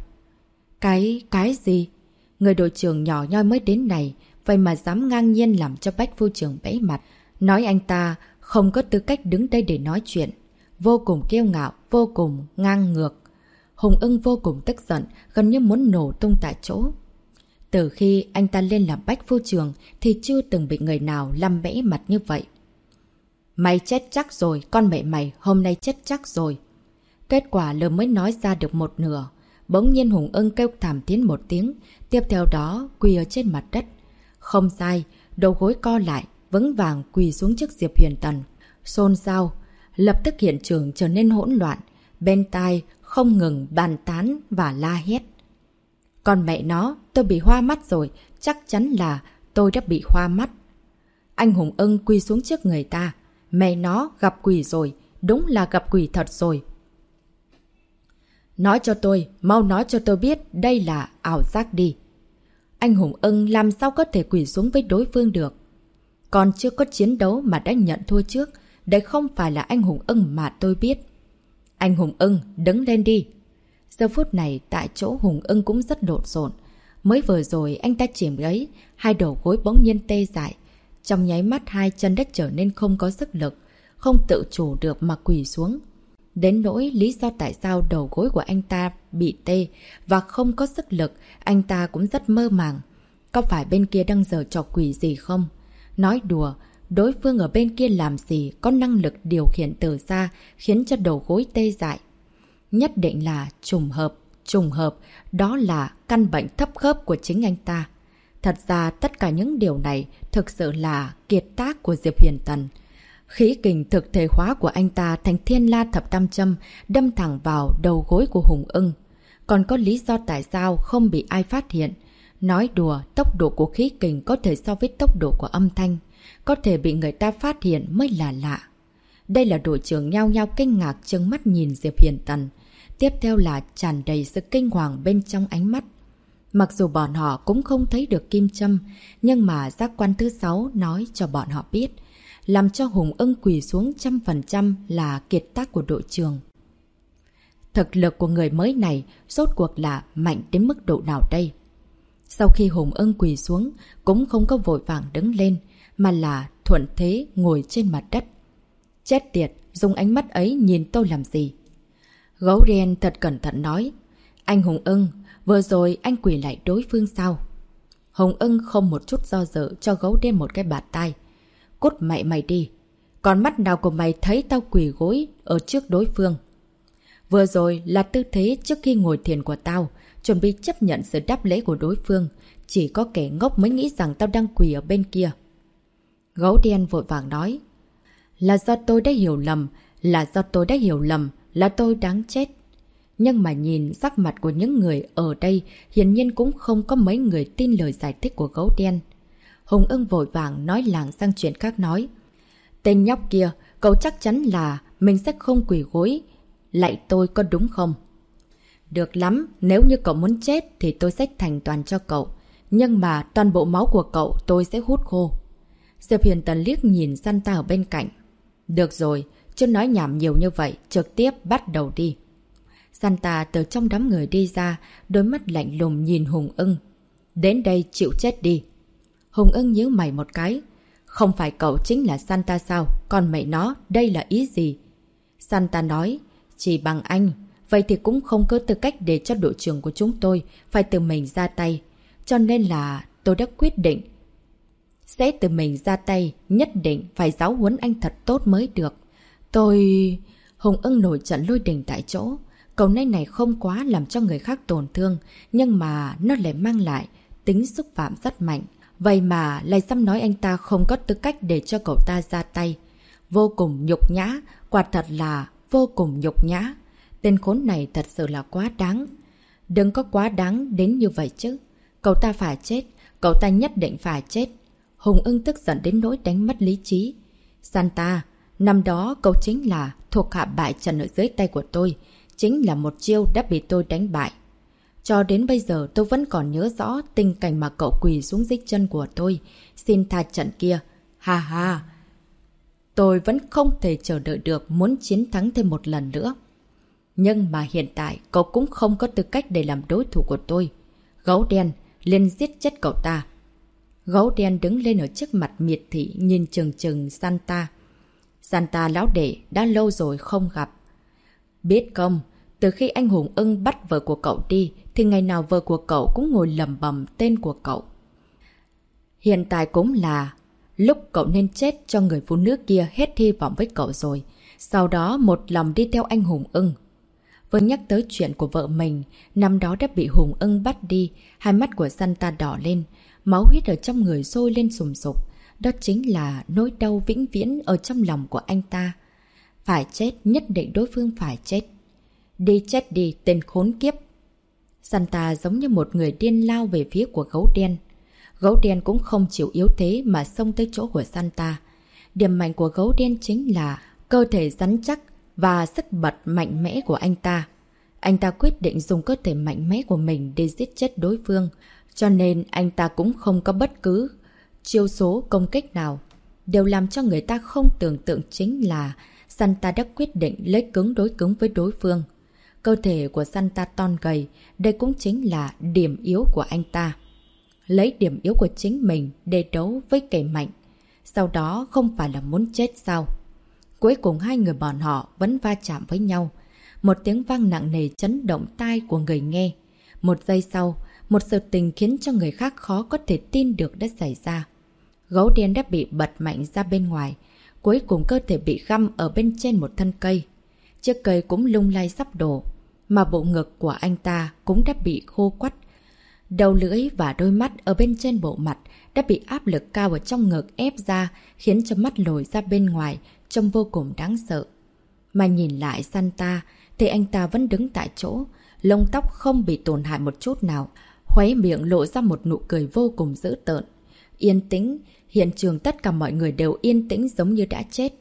Cái gì? Người đội trưởng nhỏ nhoi mới đến này, vậy mà dám ngang nhiên làm cho Bách Phu Trưởng bẽ mặt. Nói anh ta không có tư cách đứng đây để nói chuyện. Vô cùng kiêu ngạo, vô cùng ngang ngược. Hùng Ưng vô cùng tức giận, gần như muốn nổ tung tại chỗ. Từ khi anh ta lên làm Bách Phu Trưởng thì chưa từng bị người nào làm bẽ mặt như vậy. Mày chết chắc rồi, con mẹ mày hôm nay chết chắc rồi. Kết quả lời mới nói ra được một nửa. Bỗng nhiên Hùng Ưng kêu thảm thiết một tiếng, tiếp theo đó quỳ ở trên mặt đất. Không sai, đầu gối co lại, vững vàng quỳ xuống trước Diệp Huyền Tần. Xôn xao, lập tức hiện trường trở nên hỗn loạn, bên tai không ngừng bàn tán và la hét. Còn mẹ nó, tôi bị hoa mắt rồi, chắc chắn là tôi đã bị hoa mắt. Anh Hùng Ưng quỳ xuống trước người ta. Mẹ nó gặp quỷ rồi, đúng là gặp quỷ thật rồi. Nói cho tôi, mau nói cho tôi biết đây là ảo giác đi. Anh Hùng Ưng làm sao có thể quỳ xuống với đối phương được. Còn chưa có chiến đấu mà đã nhận thua trước, đấy không phải là anh Hùng Ưng mà tôi biết. Anh Hùng Ưng, đứng lên đi. Giờ phút này tại chỗ Hùng Ưng cũng rất lộn xộn. Mới vừa rồi anh ta chìm ấy, hai đầu gối bỗng nhiên tê dại. Trong nháy mắt hai chân đất trở nên không có sức lực, không tự chủ được mà quỳ xuống. Đến nỗi lý do tại sao đầu gối của anh ta bị tê và không có sức lực, anh ta cũng rất mơ màng. Có phải bên kia đang giở trò quỷ gì không? Nói đùa, đối phương ở bên kia làm gì có năng lực điều khiển từ xa khiến cho đầu gối tê dại. Nhất định là trùng hợp, đó là căn bệnh thấp khớp của chính anh ta. Thật ra tất cả những điều này thực sự là kiệt tác của Diệp Huyền Tần. Khí kình thực thể hóa của anh ta thành thiên la thập tam châm đâm thẳng vào đầu gối của Hùng Ưng. Còn có lý do tại sao không bị ai phát hiện. Nói đùa, tốc độ của khí kình có thể so với tốc độ của âm thanh. Có thể bị người ta phát hiện mới là lạ. Đây là đội trưởng nhao nhao kinh ngạc trừng mắt nhìn Diệp Hiền Tần. Tiếp theo là tràn đầy sự kinh hoàng bên trong ánh mắt. Mặc dù bọn họ cũng không thấy được kim châm, nhưng mà giác quan thứ 6 nói cho bọn họ biết, làm cho Hùng Ưng quỳ xuống 100% là kiệt tác của đội trưởng. Thực lực của người mới này rốt cuộc là mạnh đến mức độ nào đây? Sau khi Hùng Ưng quỳ xuống, cũng không có vội vàng đứng lên, mà là thuận thế ngồi trên mặt đất. Chết tiệt, dùng ánh mắt ấy nhìn tôi làm gì? Gấu đen thật cẩn thận nói, anh Hùng Ưng, vừa rồi anh quỳ lại đối phương sao? Hùng Ưng không một chút do dự cho gấu đen một cái bạt tai. Cút mày đi, còn mắt nào của mày thấy tao quỳ gối ở trước đối phương? Vừa rồi là tư thế trước khi ngồi thiền của tao, chuẩn bị chấp nhận sự đáp lễ của đối phương. Chỉ có kẻ ngốc mới nghĩ rằng tao đang quỳ ở bên kia. Gấu đen vội vàng nói, là do tôi đã hiểu lầm, là tôi đáng chết. Nhưng mà nhìn sắc mặt của những người ở đây, hiển nhiên cũng không có mấy người tin lời giải thích của gấu đen. Hùng Ưng vội vàng nói làng sang chuyện khác nói, tên nhóc kia, cậu chắc chắn là mình sẽ không quỳ gối lạy tôi có đúng không? Được lắm, nếu như cậu muốn chết thì tôi sẽ thành toàn cho cậu. Nhưng mà toàn bộ máu của cậu tôi sẽ hút khô. Diệp Hiền Tần liếc nhìn Santa ở bên cạnh. Được rồi, chứ nói nhảm nhiều như vậy, trực tiếp bắt đầu đi. Santa từ trong đám người đi ra, đôi mắt lạnh lùng nhìn Hùng Ưng. Đến đây chịu chết đi. Hùng Ưng nhíu mày một cái. Không phải cậu chính là Santa sao? Còn mày nó, đây là ý gì? Santa nói, chỉ bằng anh. Vậy thì cũng không có tư cách để cho đội trưởng của chúng tôi phải tự mình ra tay. Cho nên là tôi đã quyết định sẽ tự mình ra tay, nhất định phải giáo huấn anh thật tốt mới được. Hùng Ưng nổi trận lôi đình tại chỗ. Câu nói này không quá làm cho người khác tổn thương, nhưng mà nó lại mang lại tính xúc phạm rất mạnh. Vậy mà lại dám nói anh ta không có tư cách để cho cậu ta ra tay. Vô cùng nhục nhã, quả thật là vô cùng nhục nhã. Tên khốn này thật sự là quá đáng. Đừng có quá đáng đến như vậy chứ. Cậu ta phải chết, cậu ta nhất định phải chết. Hùng Ưng tức giận đến nỗi đánh mất lý trí. Santa, năm đó cậu chính là thuộc hạ bại trận ở dưới tay của tôi. Chính là một chiêu đã bị tôi đánh bại. Cho đến bây giờ tôi vẫn còn nhớ rõ tình cảnh mà cậu quỳ xuống dưới chân của tôi. Xin tha trận kia. Ha ha. Tôi vẫn không thể chờ đợi được muốn chiến thắng thêm một lần nữa. Nhưng mà hiện tại cậu cũng không có tư cách để làm đối thủ của tôi. Gấu đen, lên giết chết cậu ta. Gấu đen đứng lên ở trước mặt miệt thị nhìn chừng chừng Santa. Santa lão đệ, đã lâu rồi không gặp. Biết không, từ khi anh Hùng Ưng bắt vợ của cậu đi, thì ngày nào vợ của cậu cũng ngồi lầm bầm tên của cậu. Hiện tại cũng là lúc cậu nên chết cho người phụ nữ kia hết hy vọng với cậu rồi. Sau đó một lòng đi theo anh Hùng Ưng. Vừa nhắc tới chuyện của vợ mình, năm đó đã bị Hùng Ưng bắt đi, hai mắt của Santa đỏ lên, máu huyết ở trong người sôi lên sùng sục. Đó chính là nỗi đau vĩnh viễn ở trong lòng của anh ta. Phải chết, nhất định đối phương phải chết. Đi chết đi, tên khốn kiếp. Santa giống như một người điên lao về phía của gấu đen. Gấu đen cũng không chịu yếu thế mà xông tới chỗ của Santa. Điểm mạnh của gấu đen chính là cơ thể rắn chắc và sức bật mạnh mẽ của anh ta. Anh ta quyết định dùng cơ thể mạnh mẽ của mình để giết chết đối phương. Cho nên anh ta cũng không có bất cứ chiêu số công kích nào. Điều làm cho người ta không tưởng tượng chính là Santa đã quyết định lấy cứng đối cứng với đối phương. Cơ thể của Santa to gầy, đây cũng chính là điểm yếu của anh ta. Lấy điểm yếu của chính mình để đấu với kẻ mạnh. Sau đó không phải là muốn chết sao? Cuối cùng hai người bọn họ vẫn va chạm với nhau. Một tiếng vang nặng nề chấn động tai của người nghe. Một giây sau, một sự tình khiến cho người khác khó có thể tin được đã xảy ra. Gấu đen đã bị bật mạnh ra bên ngoài. Cuối cùng cơ thể bị găm ở bên trên một thân cây. Chiếc cây cũng lung lay sắp đổ. Mà bộ ngực của anh ta cũng đã bị khô quắt. Đầu lưỡi và đôi mắt ở bên trên bộ mặt đã bị áp lực cao ở trong ngực ép ra, khiến cho mắt lồi ra bên ngoài, trông vô cùng đáng sợ. Mà nhìn lại Santa thì anh ta vẫn đứng tại chỗ, lông tóc không bị tổn hại một chút nào, khóe miệng lộ ra một nụ cười vô cùng dữ tợn. Yên tĩnh, hiện trường tất cả mọi người đều yên tĩnh giống như đã chết.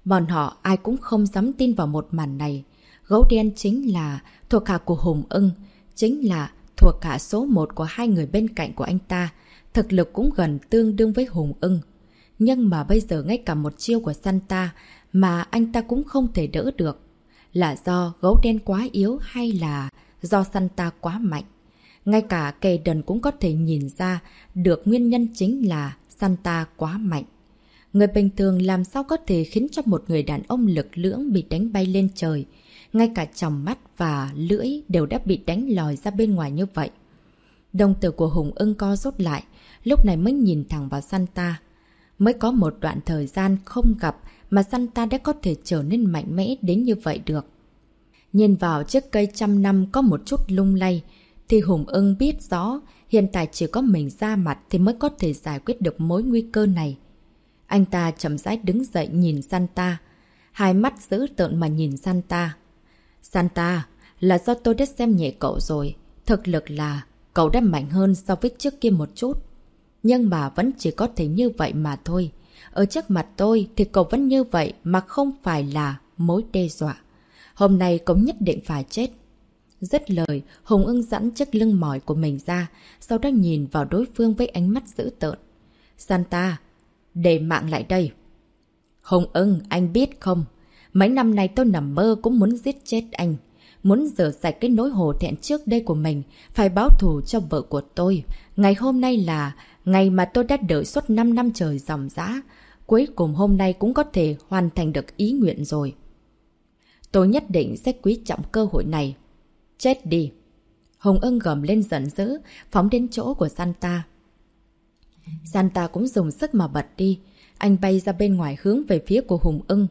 Bọn họ ai cũng không dám tin vào một màn này. Gấu đen chính là thuộc hạ của Hùng Ưng, chính là thuộc hạ số 1 của hai người bên cạnh của anh ta. Thực lực cũng gần tương đương với Hùng Ưng. Nhưng mà bây giờ ngay cả một chiêu của Santa mà anh ta cũng không thể đỡ được. Là do gấu đen quá yếu hay là do Santa quá mạnh? Ngay cả kẻ đần cũng có thể nhìn ra được nguyên nhân chính là Santa quá mạnh. Người bình thường làm sao có thể khiến cho một người đàn ông lực lưỡng bị đánh bay lên trời. Ngay cả tròng mắt và lưỡi đều đã bị đánh lòi ra bên ngoài như vậy. Đồng tử của Hùng Ưng co rút lại, lúc này mới nhìn thẳng vào Santa. Mới có một đoạn thời gian không gặp mà Santa đã có thể trở nên mạnh mẽ đến như vậy được. Nhìn vào chiếc cây 100 năm có một chút lung lay, thì Hùng Ưng biết rõ hiện tại chỉ có mình ra mặt thì mới có thể giải quyết được mối nguy cơ này. Anh ta chậm rãi đứng dậy nhìn Santa, hai mắt dữ tợn mà nhìn Santa. Santa, là do tôi đã xem nhẹ cậu rồi. Thực lực là cậu đã mạnh hơn so với trước kia một chút. Nhưng mà vẫn chỉ có thể như vậy mà thôi. Ở trước mặt tôi thì cậu vẫn như vậy mà không phải là mối đe dọa. Hôm nay cậu nhất định phải chết. Dứt lời, Hùng Ưng giãn chiếc lưng mỏi của mình ra, sau đó nhìn vào đối phương với ánh mắt dữ tợn. Santa, để mạng lại đây. Hùng Ưng, anh biết không? Mấy năm nay tôi nằm mơ cũng muốn giết chết anh. Muốn rửa sạch cái nỗi hổ thẹn trước đây của mình, phải báo thù cho vợ của tôi. Ngày hôm nay là ngày mà tôi đã đợi suốt 5 năm trời ròng rã. Cuối cùng hôm nay cũng có thể hoàn thành được ý nguyện rồi. Tôi nhất định sẽ quý trọng cơ hội này. Chết đi! Hùng Ưng gầm lên giận dữ, phóng đến chỗ của Santa. Santa cũng dùng sức mà bật đi. Anh bay ra bên ngoài hướng về phía của Hùng Ưng.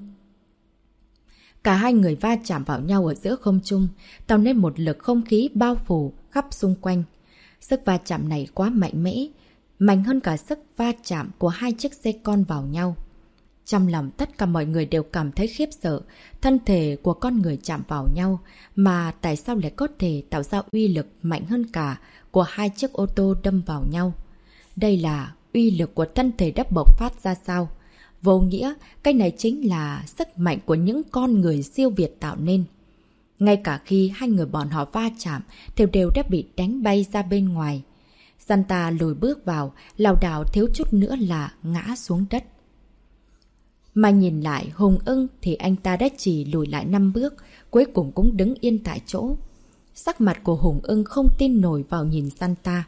Cả hai người va chạm vào nhau ở giữa không trung, tạo nên một lực không khí bao phủ khắp xung quanh. Sức va chạm này quá mạnh mẽ, mạnh hơn cả sức va chạm của hai chiếc xe con vào nhau. Trong lòng tất cả mọi người đều cảm thấy khiếp sợ, thân thể của con người chạm vào nhau, mà tại sao lại có thể tạo ra uy lực mạnh hơn cả của hai chiếc ô tô đâm vào nhau? Đây là uy lực của thân thể đã bộc phát ra sao? Vô nghĩa, cái này chính là sức mạnh của những con người siêu việt tạo nên. Ngay cả khi hai người bọn họ va chạm, thì đều đã bị đánh bay ra bên ngoài. Santa lùi bước vào, lảo đảo thiếu chút nữa là ngã xuống đất. Mà nhìn lại Hùng Ưng thì anh ta đã chỉ lùi lại 5 bước, cuối cùng cũng đứng yên tại chỗ. Sắc mặt của Hùng Ưng không tin nổi vào nhìn Santa.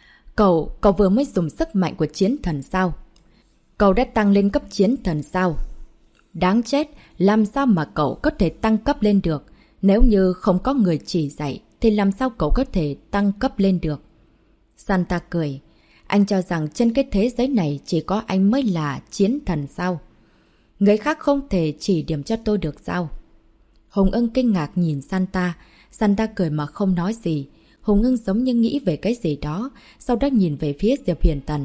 Cậu vừa mới dùng sức mạnh của chiến thần sao? Cậu đã tăng lên cấp chiến thần sao? Đáng chết, làm sao mà cậu có thể tăng cấp lên được? Nếu như không có người chỉ dạy, thì làm sao cậu có thể tăng cấp lên được? Santa cười. Anh cho rằng trên cái thế giới này chỉ có anh mới là chiến thần sao? Người khác không thể chỉ điểm cho tôi được sao? Hùng Ưng kinh ngạc nhìn Santa. Santa cười mà không nói gì. Hùng Ưng giống như nghĩ về cái gì đó, sau đó nhìn về phía Diệp Huyền Tần.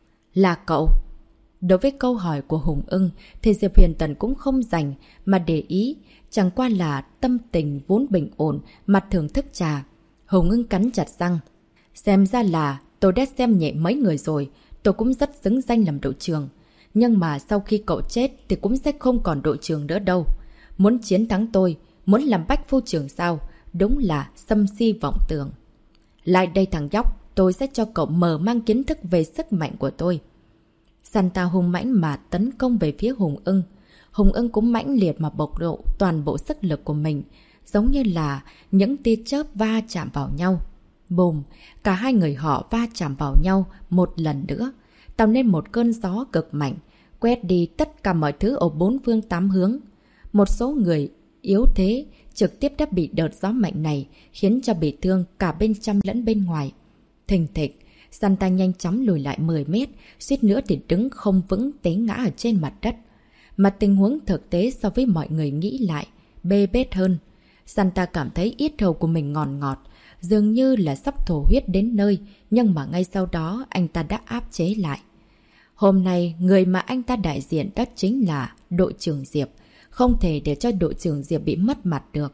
Là cậu? Đối với câu hỏi của Hùng Ưng thì Diệp Huyền Tần cũng không dành mà để ý, chẳng qua là tâm tình vốn bình ổn mà thưởng thức trà. Hùng Ưng cắn chặt răng. Xem ra là tôi đã xem nhẹ mấy người rồi, tôi cũng rất xứng danh làm đội trưởng. Nhưng mà sau khi cậu chết thì cũng sẽ không còn đội trưởng nữa đâu. Muốn chiến thắng tôi, muốn làm bách phu trưởng sao? Đúng là xâm si vọng tưởng. Lại đây thằng nhóc, tôi sẽ cho cậu mở mang kiến thức về sức mạnh của tôi. Santa hung mãnh mà tấn công về phía Hùng Ưng. Hùng Ưng cũng mãnh liệt mà bộc lộ toàn bộ sức lực của mình, giống như là những tia chớp va chạm vào nhau. Bùm, cả hai người họ va chạm vào nhau một lần nữa, tạo nên một cơn gió cực mạnh, quét đi tất cả mọi thứ ở bốn phương tám hướng. Một số người yếu thế trực tiếp đã bị đợt gió mạnh này khiến cho bị thương cả bên trong lẫn bên ngoài. Thình thịch, Santa nhanh chóng lùi lại 10 mét, suýt nữa thì đứng không vững té ngã ở trên mặt đất. Mà tình huống thực tế so với mọi người nghĩ lại, bê bết hơn. Santa cảm thấy yết hầu của mình ngọt ngọt, dường như là sắp thổ huyết đến nơi, nhưng mà ngay sau đó anh ta đã áp chế lại. Hôm nay, người mà anh ta đại diện đó chính là đội trưởng Diệp, không thể để cho đội trưởng Diệp bị mất mặt được.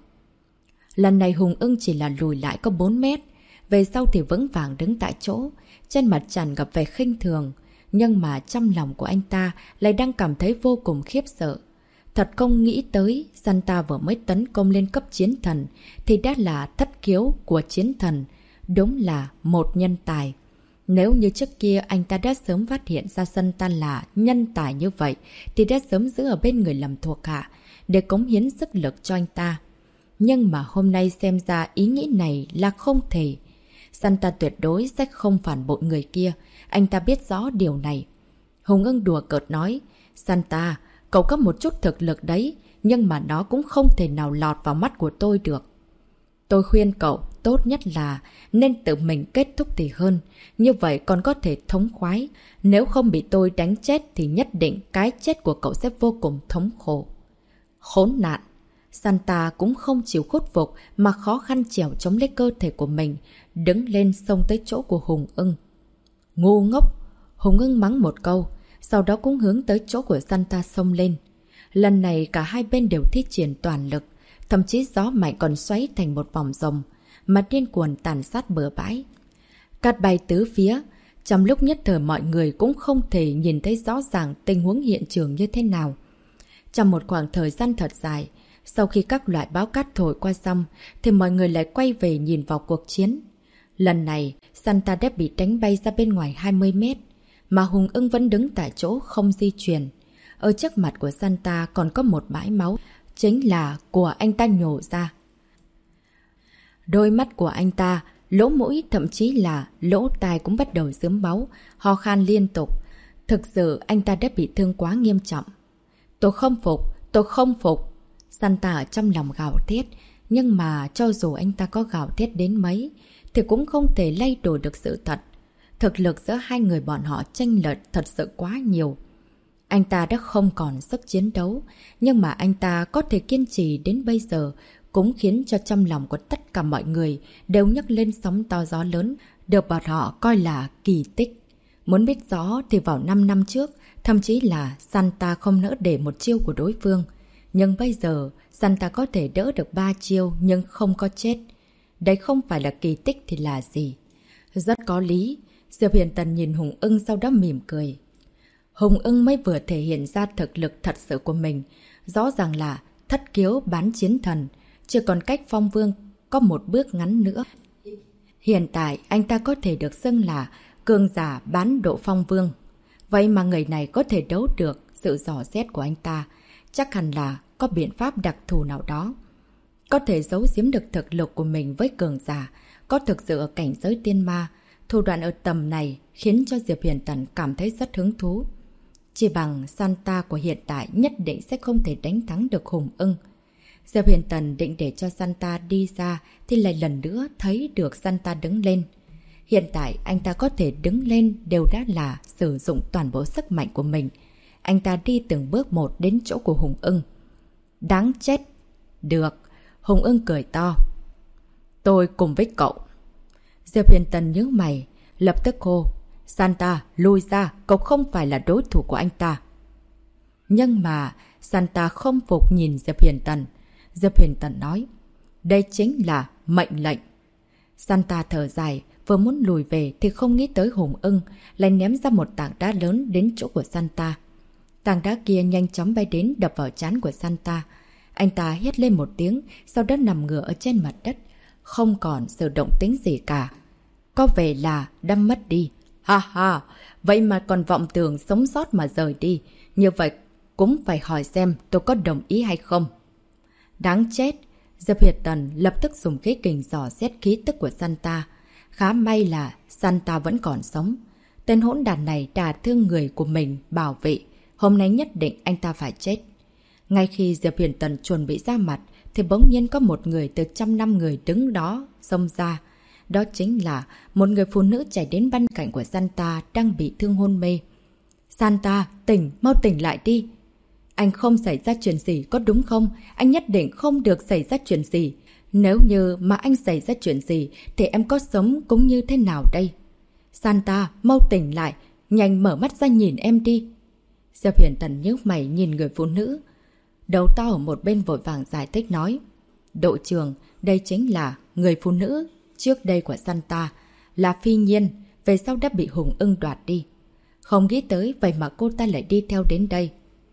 Lần này Hùng Ưng chỉ là lùi lại có 4 mét, về sau thì vững vàng đứng tại chỗ, trên mặt tràn ngập vẻ khinh thường, nhưng mà trong lòng của anh ta lại đang cảm thấy vô cùng khiếp sợ. Thật không nghĩ tới, Santa vừa mới tấn công lên cấp chiến thần, thì đã là thất khiếu của chiến thần. Đúng là một nhân tài. Nếu như trước kia anh ta đã sớm phát hiện ra Santa là nhân tài như vậy, thì đã sớm giữ ở bên người làm thuộc hạ, để cống hiến sức lực cho anh ta. Nhưng mà hôm nay xem ra ý nghĩ này là không thể. Santa tuyệt đối sẽ không phản bội người kia, anh ta biết rõ điều này. Hùng Ưng đùa cợt nói, Santa, cậu có một chút thực lực đấy, nhưng mà nó cũng không thể nào lọt vào mắt của tôi được. Tôi khuyên cậu, tốt nhất là nên tự mình kết thúc thì hơn, như vậy còn có thể thống khoái. Nếu không bị tôi đánh chết thì nhất định cái chết của cậu sẽ vô cùng thống khổ. Khốn nạn! Santa cũng không chịu khuất phục mà khó khăn trèo chống lấy cơ thể của mình, đứng lên xông tới chỗ của Hùng Ưng. Ngu ngốc! Hùng Ưng mắng một câu, sau đó cũng hướng tới chỗ của Santa xông lên. Lần này cả hai bên đều thi triển toàn lực, thậm chí gió mạnh còn xoáy thành một vòng rồng, mà điên cuồng tàn sát bờ bãi. Cát bay tứ phía, trong lúc nhất thời mọi người cũng không thể nhìn thấy rõ ràng tình huống hiện trường như thế nào. Trong một khoảng thời gian thật dài, sau khi các loại báo cát thổi qua xong, thì mọi người lại quay về nhìn vào cuộc chiến. Lần này, Santa đã bị đánh bay ra bên ngoài 20 mét, mà Hùng Ưng vẫn đứng tại chỗ không di chuyển. Ở trước mặt của Santa còn có một bãi máu, chính là của anh ta nhổ ra. Đôi mắt của anh ta, lỗ mũi thậm chí là lỗ tai cũng bắt đầu rớm máu, ho khan liên tục. Thực sự anh ta đã bị thương quá nghiêm trọng. Tôi không phục, tôi không phục. Santa ở trong lòng gào thét, nhưng mà cho dù anh ta có gào thét đến mấy, thì cũng không thể lay đổi được sự thật. Thực lực giữa hai người bọn họ chênh lệch thật sự quá nhiều. Anh ta đã không còn sức chiến đấu, nhưng mà anh ta có thể kiên trì đến bây giờ, cũng khiến cho trong lòng của tất cả mọi người đều nhấc lên sóng to gió lớn, được bọn họ coi là kỳ tích. Muốn biết rõ thì vào 5 năm trước, thậm chí là Santa không nỡ để một chiêu của đối phương. Nhưng bây giờ, Santa có thể đỡ được 3 chiêu nhưng không có chết. Đấy không phải là kỳ tích thì là gì? Rất có lý. Diệp Huyền Tần nhìn Hùng Ưng sau đó mỉm cười. Hùng Ưng mới vừa thể hiện ra thực lực thật sự của mình. Rõ ràng là thất kiếu bán chiến thần, chưa còn cách Phong Vương có một bước ngắn nữa. Hiện tại anh ta có thể được xưng là cường giả bán độ Phong Vương. Vậy mà người này có thể đấu được sự dò xét của anh ta, chắc hẳn là có biện pháp đặc thù nào đó. Có thể giấu giếm được thực lực của mình với cường giả, có thực sự ở cảnh giới tiên ma. Thủ đoạn ở tầm này khiến cho Diệp Huyền Tần cảm thấy rất hứng thú. Chỉ bằng Santa của hiện tại nhất định sẽ không thể đánh thắng được Hùng Ưng. Diệp Huyền Tần định để cho Santa đi ra thì lại lần nữa thấy được Santa đứng lên. Hiện tại anh ta có thể đứng lên đều đã là sử dụng toàn bộ sức mạnh của mình. Anh ta đi từng bước một đến chỗ của Hùng Ưng. Đáng chết! Được! Hùng Ưng cười to. Tôi cùng với cậu. Diệp Huyền Tần nhớ mày, lập tức hô. Santa, lui ra, cậu không phải là đối thủ của anh ta. Nhưng mà Santa không phục nhìn Diệp Huyền Tần. Diệp Huyền Tần nói, đây chính là mệnh lệnh. Santa thở dài, vừa muốn lùi về thì không nghĩ tới Hùng Ưng, lại ném ra một tảng đá lớn đến chỗ của Santa. Tảng đá kia nhanh chóng bay đến đập vào trán của Santa. Anh ta hét lên một tiếng, sau đó nằm ngửa ở trên mặt đất, không còn sự động tĩnh gì cả. Có vẻ là đâm mất đi. Ha ha, vậy mà còn vọng tưởng sống sót mà rời đi. Như vậy cũng phải hỏi xem tôi có đồng ý hay không. Đáng chết! Diệp Hiệt Tần lập tức dùng cái kình dò xét khí tức của Santa. Khá may là Santa vẫn còn sống. Tên hỗn đàn này đả thương người của mình bảo vệ. Hôm nay nhất định anh ta phải chết. Ngay khi Diệp Huyền Tần chuẩn bị ra mặt, thì bỗng nhiên có một người từ trăm năm người đứng đó xông ra. Đó chính là một người phụ nữ chạy đến bên cạnh của Santa đang bị thương hôn mê. Santa, tỉnh, mau tỉnh lại đi. Anh không xảy ra chuyện gì có đúng không? Anh nhất định không được xảy ra chuyện gì. Nếu như mà anh xảy ra chuyện gì thì em có sống cũng như thế nào đây? Santa, mau tỉnh lại, nhanh mở mắt ra nhìn em đi. Diệp Huyền Tần nhíu mày nhìn người phụ nữ. Đầu to ở một bên vội vàng giải thích nói. Đội trưởng, đây chính là người phụ nữ trước đây của Santa, là Phi Nhiên, về sau đã bị Hùng Ưng đoạt đi. Không nghĩ tới vậy mà cô ta lại đi theo đến đây.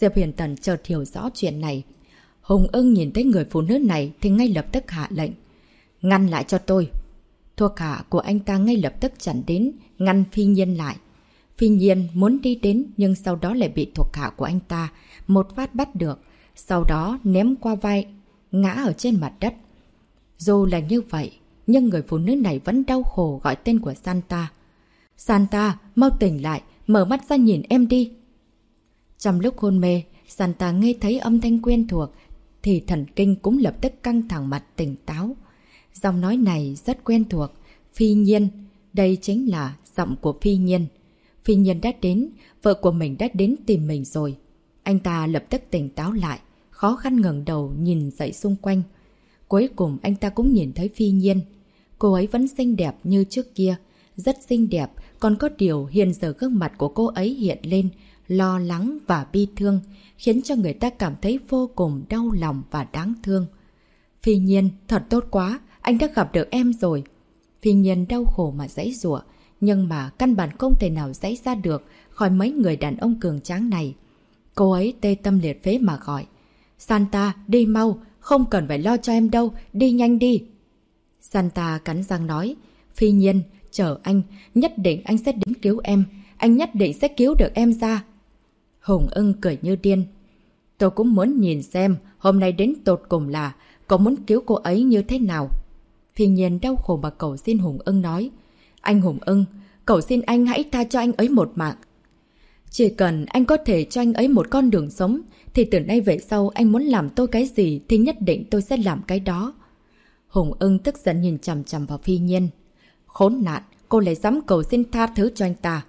Diệp Huyền Tần chợt hiểu rõ chuyện này. Hùng Ưng nhìn thấy người phụ nữ này thì ngay lập tức hạ lệnh. Ngăn lại cho tôi. Thuộc hạ của anh ta ngay lập tức chặn đến, ngăn Phi Nhiên lại. Phi Nhiên muốn đi đến nhưng sau đó lại bị thuộc hạ của anh ta một phát bắt được, sau đó ném qua vai, ngã ở trên mặt đất. Dù là như vậy, nhưng người phụ nữ này vẫn đau khổ gọi tên của Santa. Santa, mau tỉnh lại, mở mắt ra nhìn em đi. Trong lúc hôn mê, Santa nghe thấy âm thanh quen thuộc, thì thần kinh cũng lập tức căng thẳng mặt tỉnh táo. Giọng nói này rất quen thuộc. Phi Nhiên, đây chính là giọng của Phi Nhiên. Phi Nhiên đã đến, vợ của mình đã đến tìm mình rồi. Anh ta lập tức tỉnh táo lại, khó khăn ngẩng đầu nhìn dậy xung quanh. Cuối cùng anh ta cũng nhìn thấy Phi Nhiên. Cô ấy vẫn xinh đẹp như trước kia, rất xinh đẹp, còn có điều hiện giờ gương mặt của cô ấy hiện lên lo lắng và bi thương, khiến cho người ta cảm thấy vô cùng đau lòng và đáng thương. Phi Nhiên, thật tốt quá, anh đã gặp được em rồi. Phi Nhiên đau khổ mà giãy giụa, nhưng mà căn bản không thể nào giãy ra được khỏi mấy người đàn ông cường tráng này. Cô ấy tê tâm liệt phế mà gọi. Santa, đi mau, không cần phải lo cho em đâu, đi nhanh đi. Santa cắn răng nói. Phi Nhiên, chờ anh, nhất định anh sẽ đến cứu em, anh nhất định sẽ cứu được em ra. Hùng Ưng cười như điên. Tôi cũng muốn nhìn xem hôm nay đến tột cùng là cậu muốn cứu cô ấy như thế nào. Phi Nhiên đau khổ mà cầu xin Hùng Ưng nói. Anh Hùng Ưng, cầu xin anh hãy tha cho anh ấy một mạng. Chỉ cần anh có thể cho anh ấy một con đường sống, thì từ nay về sau anh muốn làm tôi cái gì thì nhất định tôi sẽ làm cái đó. Hùng Ưng tức giận nhìn chằm chằm vào Phi Nhiên. Khốn nạn, cô lại dám cầu xin tha thứ cho anh ta.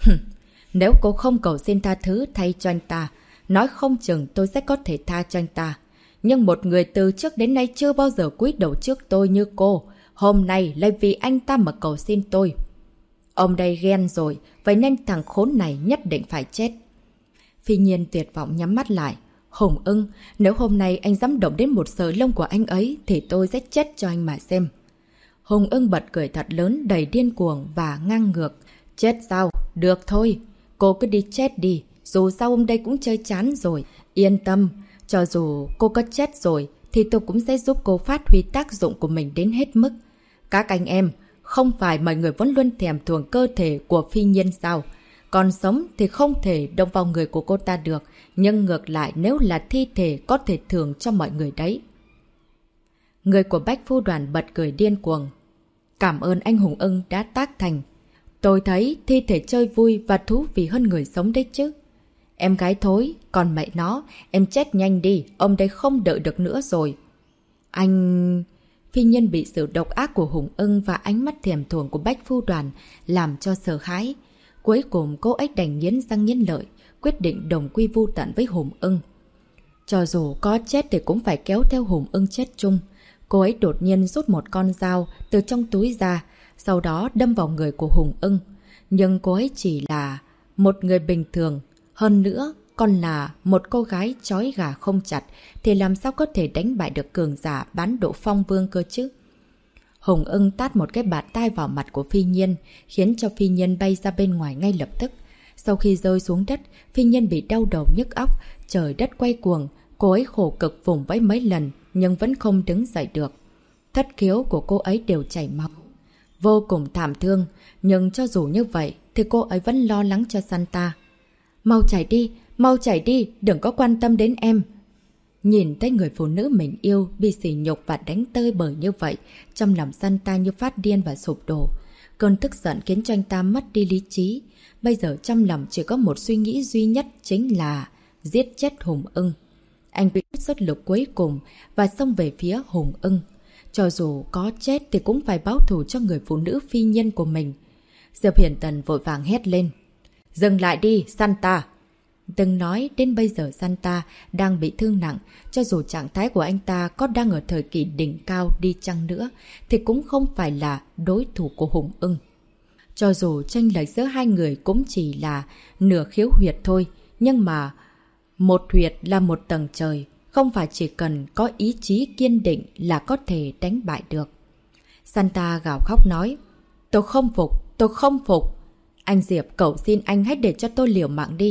Nếu cô không cầu xin tha thứ thay cho anh ta, nói không chừng tôi sẽ có thể tha cho anh ta. Nhưng một người từ trước đến nay chưa bao giờ cúi đầu trước tôi như cô, hôm nay lại vì anh ta mà cầu xin tôi. Ông đây ghen rồi, vậy nên thằng khốn này nhất định phải chết. Phi Nhiên tuyệt vọng nhắm mắt lại. Hùng Ưng, nếu hôm nay anh dám động đến một sợi lông của anh ấy thì tôi sẽ chết cho anh mà xem. Hùng Ưng bật cười thật lớn đầy điên cuồng và ngang ngược. Chết sao? Được thôi. Cô cứ đi chết đi. Dù sao hôm đây cũng chơi chán rồi. Yên tâm. Cho dù cô có chết rồi thì tôi cũng sẽ giúp cô phát huy tác dụng của mình đến hết mức. Các anh em, không phải mọi người vẫn luôn thèm thuồng cơ thể của Phi Nhiên sao? Còn sống thì không thể động vào người của cô ta được. Nhưng ngược lại nếu là thi thể có thể thưởng cho mọi người đấy. Người của Bách Phu Đoàn bật cười điên cuồng. Cảm ơn anh Hùng Ưng đã tác thành. Tôi thấy thi thể chơi vui và thú vị hơn người sống đấy chứ. Em gái thối, còn mẹ nó, em chết nhanh đi, ông đây không đợi được nữa rồi. Anh... Phi Nhân bị sự độc ác của Hùng Ưng và ánh mắt thèm thuồng của Bách Phu Đoàn làm cho sợ hãi. Cuối cùng cô ấy đành nghiến răng nghiến lợi, quyết định đồng quy vu tận với Hùng Ưng. Cho dù có chết thì cũng phải kéo theo Hùng Ưng chết chung. Cô ấy đột nhiên rút một con dao từ trong túi ra, sau đó đâm vào người của Hùng Ưng. Nhưng cô ấy chỉ là một người bình thường, hơn nữa còn là một cô gái trói gà không chặt, thì làm sao có thể đánh bại được cường giả bán độ phong vương cơ chứ? Hùng Ưng tát một cái bạt tai vào mặt của Phi Nhiên, khiến cho Phi Nhiên bay ra bên ngoài ngay lập tức. Sau khi rơi xuống đất, Phi Nhiên bị đau đầu nhức óc, trời đất quay cuồng, cô ấy khổ cực vùng vẫy mấy lần nhưng vẫn không đứng dậy được. Thất khiếu của cô ấy đều chảy máu, vô cùng thảm thương, nhưng cho dù như vậy thì cô ấy vẫn lo lắng cho Santa. Mau chảy đi, đừng có quan tâm đến em. Nhìn thấy người phụ nữ mình yêu bị sỉ nhục và đánh tơi bời như vậy, trong lòng Santa như phát điên và sụp đổ. Cơn tức giận khiến cho anh ta mất đi lý trí. Bây giờ trong lòng chỉ có một suy nghĩ duy nhất, chính là giết chết Hùng Ưng. Anh quyết xuất lực cuối cùng và xông về phía Hùng Ưng. Cho dù có chết thì cũng phải báo thù cho người phụ nữ phi nhân của mình. Diệp Hiển Tần vội vàng hét lên. Dừng lại đi, Santa! Từng nói đến bây giờ Santa đang bị thương nặng, cho dù trạng thái của anh ta có đang ở thời kỳ đỉnh cao đi chăng nữa, thì cũng không phải là đối thủ của Hùng Ưng. Cho dù chênh lệch giữa hai người cũng chỉ là nửa khiếu huyệt thôi, nhưng mà một huyệt là một tầng trời, không phải chỉ cần có ý chí kiên định là có thể đánh bại được. Santa gào khóc nói, tôi không phục. Anh Diệp, cầu xin anh hãy để cho tôi liều mạng đi.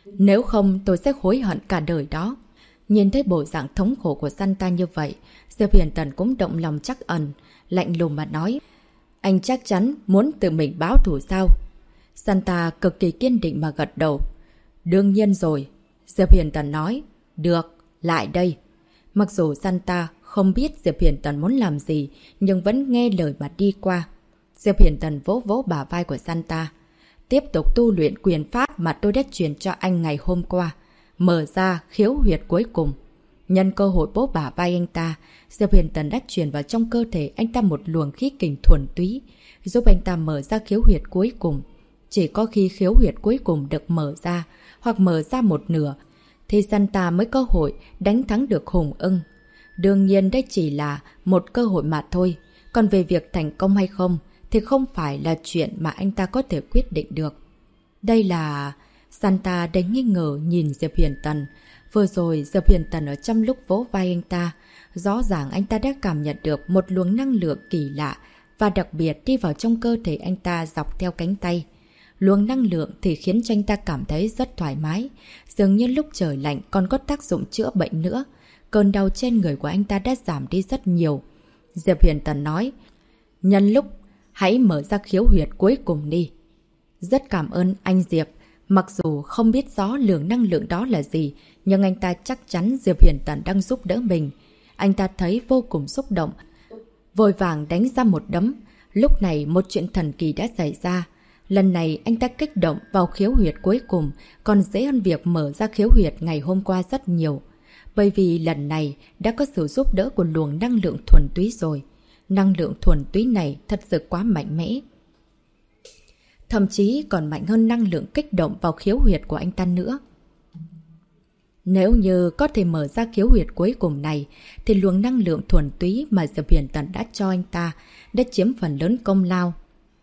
Nếu không tôi sẽ hối hận cả đời đó. Nhìn thấy bộ dạng thống khổ của Santa như vậy, Diệp Huyền Tần cũng động lòng trắc ẩn, lạnh lùng mà nói. Anh chắc chắn muốn tự mình báo thù sao? Santa cực kỳ kiên định mà gật đầu. Đương nhiên rồi. Diệp Huyền Tần nói. Được, lại đây. Mặc dù Santa không biết Diệp Huyền Tần muốn làm gì, nhưng vẫn nghe lời mà đi qua. Diệp Huyền Tần vỗ vỗ bả vai của Santa. Tiếp tục tu luyện quyền pháp mà tôi đã truyền cho anh ngày hôm qua. Mở ra khiếu huyệt cuối cùng. Nhân cơ hội bố bả vai anh ta, Diệp Huyền Tần đã truyền vào trong cơ thể anh ta một luồng khí kình thuần túy, giúp anh ta mở ra khiếu huyệt cuối cùng. Chỉ có khi khiếu huyệt cuối cùng được mở ra, hoặc mở ra một nửa, thì Santa mới cơ hội đánh thắng được Hùng Ưng. Đương nhiên đây chỉ là một cơ hội mà thôi. Còn về việc thành công hay không, thì không phải là chuyện mà anh ta có thể quyết định được. Đây là... Santa đầy nghi ngờ nhìn Diệp Huyền Tần. Vừa rồi Diệp Huyền Tần ở trong lúc vỗ vai anh ta, rõ ràng anh ta đã cảm nhận được một luồng năng lượng kỳ lạ và đặc biệt đi vào trong cơ thể anh ta dọc theo cánh tay. Luồng năng lượng thì khiến cho anh ta cảm thấy rất thoải mái, dường như lúc trời lạnh còn có tác dụng chữa bệnh nữa. Cơn đau trên người của anh ta đã giảm đi rất nhiều. Diệp Huyền Tần nói, nhân lúc, hãy mở ra khiếu huyệt cuối cùng đi. Rất cảm ơn anh Diệp. Mặc dù không biết rõ lượng năng lượng đó là gì, nhưng anh ta chắc chắn Diệp Huyền Tần đang giúp đỡ mình. Anh ta thấy vô cùng xúc động, vội vàng đánh ra một đấm. Lúc này một chuyện thần kỳ đã xảy ra. Lần này anh ta kích động vào khiếu huyệt cuối cùng, còn dễ hơn việc mở ra khiếu huyệt ngày hôm qua rất nhiều. Bởi vì lần này đã có sự giúp đỡ của luồng năng lượng thuần túy rồi. Năng lượng thuần túy này thật sự quá mạnh mẽ. Thậm chí còn mạnh hơn năng lượng kích động vào khiếu huyệt của anh ta nữa. Nếu như có thể mở ra khiếu huyệt cuối cùng này, thì luồng năng lượng thuần túy mà Diệp Huyền Tần đã cho anh ta đã chiếm phần lớn công lao.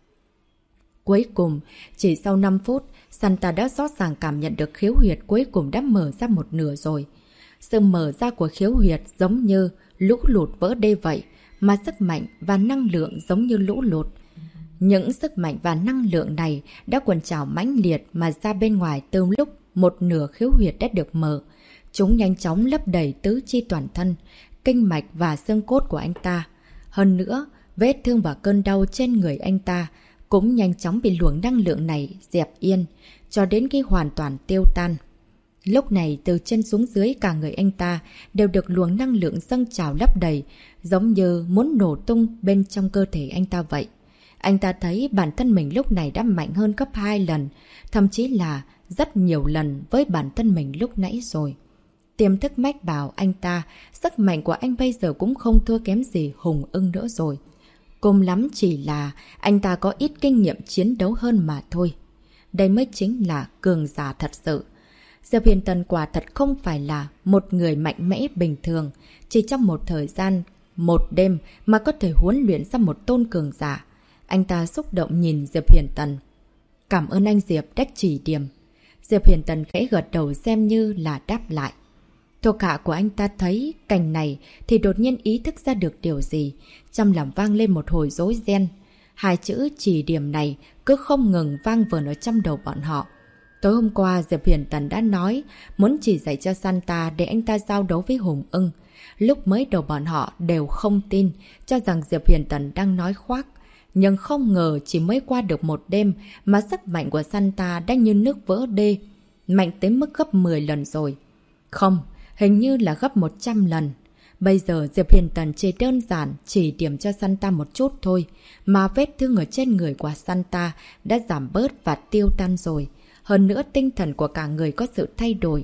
Cuối cùng, chỉ sau 5 phút, Santa đã rõ ràng cảm nhận được khiếu huyệt cuối cùng đã mở ra một nửa rồi. Sự mở ra của khiếu huyệt giống như lũ lụt vỡ đê vậy, mà sức mạnh và năng lượng giống như lũ lụt. Những sức mạnh và năng lượng này đã cuồn trào mãnh liệt mà ra bên ngoài từ lúc một nửa khiếu huyệt đã được mở. Chúng nhanh chóng lấp đầy tứ chi toàn thân, kinh mạch và xương cốt của anh ta. Hơn nữa, vết thương và cơn đau trên người anh ta cũng nhanh chóng bị luồng năng lượng này dẹp yên, cho đến khi hoàn toàn tiêu tan. Lúc này từ chân xuống dưới cả người anh ta đều được luồng năng lượng dâng trào lấp đầy, giống như muốn nổ tung bên trong cơ thể anh ta vậy. Anh ta thấy bản thân mình lúc này đã mạnh hơn gấp 2 lần, thậm chí là rất nhiều lần với bản thân mình lúc nãy rồi. Tiềm thức mách bảo anh ta, sức mạnh của anh bây giờ cũng không thua kém gì Hùng Ưng nữa rồi. Cùng lắm chỉ là anh ta có ít kinh nghiệm chiến đấu hơn mà thôi. Đây mới chính là cường giả thật sự. Diệp Huyền Tần quả thật không phải là một người mạnh mẽ bình thường, chỉ trong một thời gian, một đêm mà có thể huấn luyện ra một tôn cường giả. Anh ta xúc động nhìn Diệp Huyền Tần. Cảm ơn anh Diệp đã chỉ điểm. Diệp Huyền Tần khẽ gật đầu xem như là đáp lại. Thuộc hạ của anh ta thấy cảnh này thì đột nhiên ý thức ra được điều gì. Trong lòng vang lên một hồi rối ren. Hai chữ chỉ điểm này cứ không ngừng vang vờn ở trong đầu bọn họ. Tối hôm qua Diệp Huyền Tần đã nói muốn chỉ dạy cho Santa để anh ta giao đấu với Hùng Ưng. Lúc mới đầu bọn họ đều không tin, cho rằng Diệp Huyền Tần đang nói khoác. Nhưng không ngờ chỉ mới qua được một đêm mà sức mạnh của Santa đã như nước vỡ đê, mạnh tới mức gấp 10 lần rồi. Không, hình như là gấp 100 lần. Bây giờ Diệp Huyền Tần chỉ đơn giản chỉ điểm cho Santa một chút thôi, mà vết thương ở trên người của Santa đã giảm bớt và tiêu tan rồi. Hơn nữa tinh thần của cả người có sự thay đổi.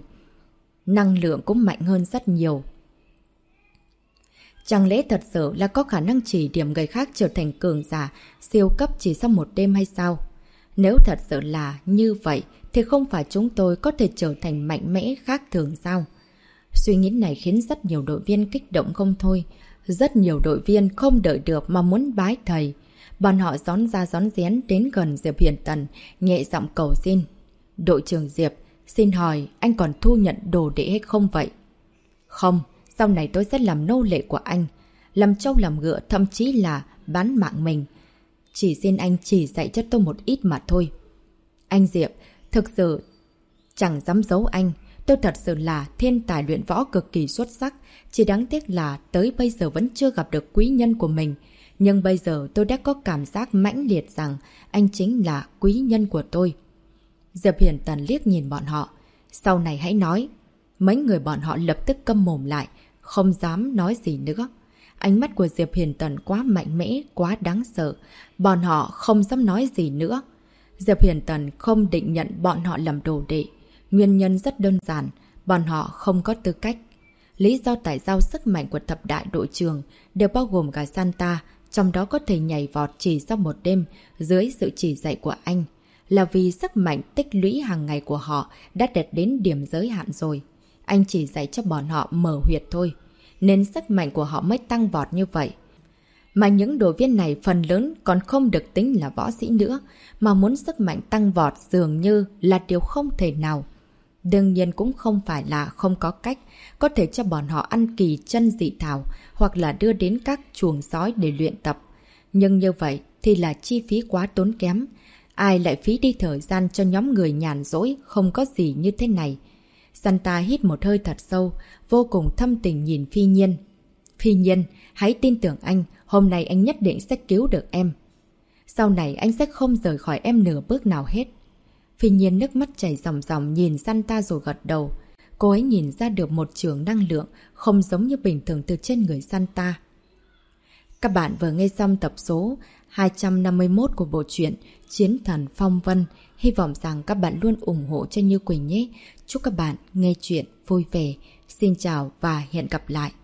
Năng lượng cũng mạnh hơn rất nhiều. Chẳng lẽ thật sự là có khả năng chỉ điểm người khác trở thành cường giả, siêu cấp chỉ sau một đêm hay sao? Nếu thật sự là như vậy, thì không phải chúng tôi có thể trở thành mạnh mẽ khác thường sao? Suy nghĩ này khiến rất nhiều đội viên kích động không thôi. Rất nhiều đội viên không đợi được mà muốn bái thầy. Bọn họ rón ra rón rén đến gần Diệp Huyền Tần, nhẹ giọng cầu xin. Đội trưởng Diệp, xin hỏi anh còn thu nhận đồ đệ hay không vậy? Không. Sau này tôi sẽ làm nô lệ của anh, làm trâu làm ngựa, thậm chí là bán mạng mình. Chỉ xin anh chỉ dạy cho tôi một ít mà thôi. Anh Diệp, thực sự Chẳng dám giấu anh, tôi thật sự là thiên tài luyện võ cực kỳ xuất sắc. Chỉ đáng tiếc là tới bây giờ vẫn chưa gặp được quý nhân của mình. Nhưng bây giờ tôi đã có cảm giác mãnh liệt rằng anh chính là quý nhân của tôi. Diệp Hiển Tần liếc nhìn bọn họ. Sau này hãy nói. Mấy người bọn họ lập tức câm mồm lại, không dám nói gì nữa. Ánh mắt của Diệp Hiển Tần quá mạnh mẽ, quá đáng sợ. Bọn họ không dám nói gì nữa. Diệp Hiển Tần không định nhận bọn họ làm đồ đệ. Nguyên nhân rất đơn giản, bọn họ không có tư cách. Lý do tại sao sức mạnh của thập đại đội trưởng đều bao gồm cả Santa, trong đó có thể nhảy vọt chỉ sau một đêm dưới sự chỉ dạy của anh, là vì sức mạnh tích lũy hàng ngày của họ đã đạt đến điểm giới hạn rồi. Anh chỉ dạy cho bọn họ mở huyệt thôi, nên sức mạnh của họ mới tăng vọt như vậy. Mà những đội viên này phần lớn còn không được tính là võ sĩ nữa, mà muốn sức mạnh tăng vọt dường như là điều không thể nào. Đương nhiên cũng không phải là không có cách, có thể cho bọn họ ăn kỳ chân dị thảo hoặc là đưa đến các chuồng sói để luyện tập. Nhưng như vậy thì là chi phí quá tốn kém. Ai lại phí đi thời gian cho nhóm người nhàn rỗi không có gì như thế này. Santa hít một hơi thật sâu, vô cùng thâm tình nhìn Phi Nhiên. Phi Nhiên, hãy tin tưởng anh, hôm nay anh nhất định sẽ cứu được em. Sau này anh sẽ không rời khỏi em nửa bước nào hết. Phi Nhiên nước mắt chảy ròng ròng nhìn Santa rồi gật đầu. Cô ấy nhìn ra được một trường năng lượng không giống như bình thường từ trên người Santa. Các bạn vừa nghe xong tập số 251 của bộ truyện Chiến Thần Phong Vân. Hy vọng rằng các bạn luôn ủng hộ cho Như Quỳnh nhé. Chúc các bạn nghe chuyện vui vẻ. Xin chào và hẹn gặp lại.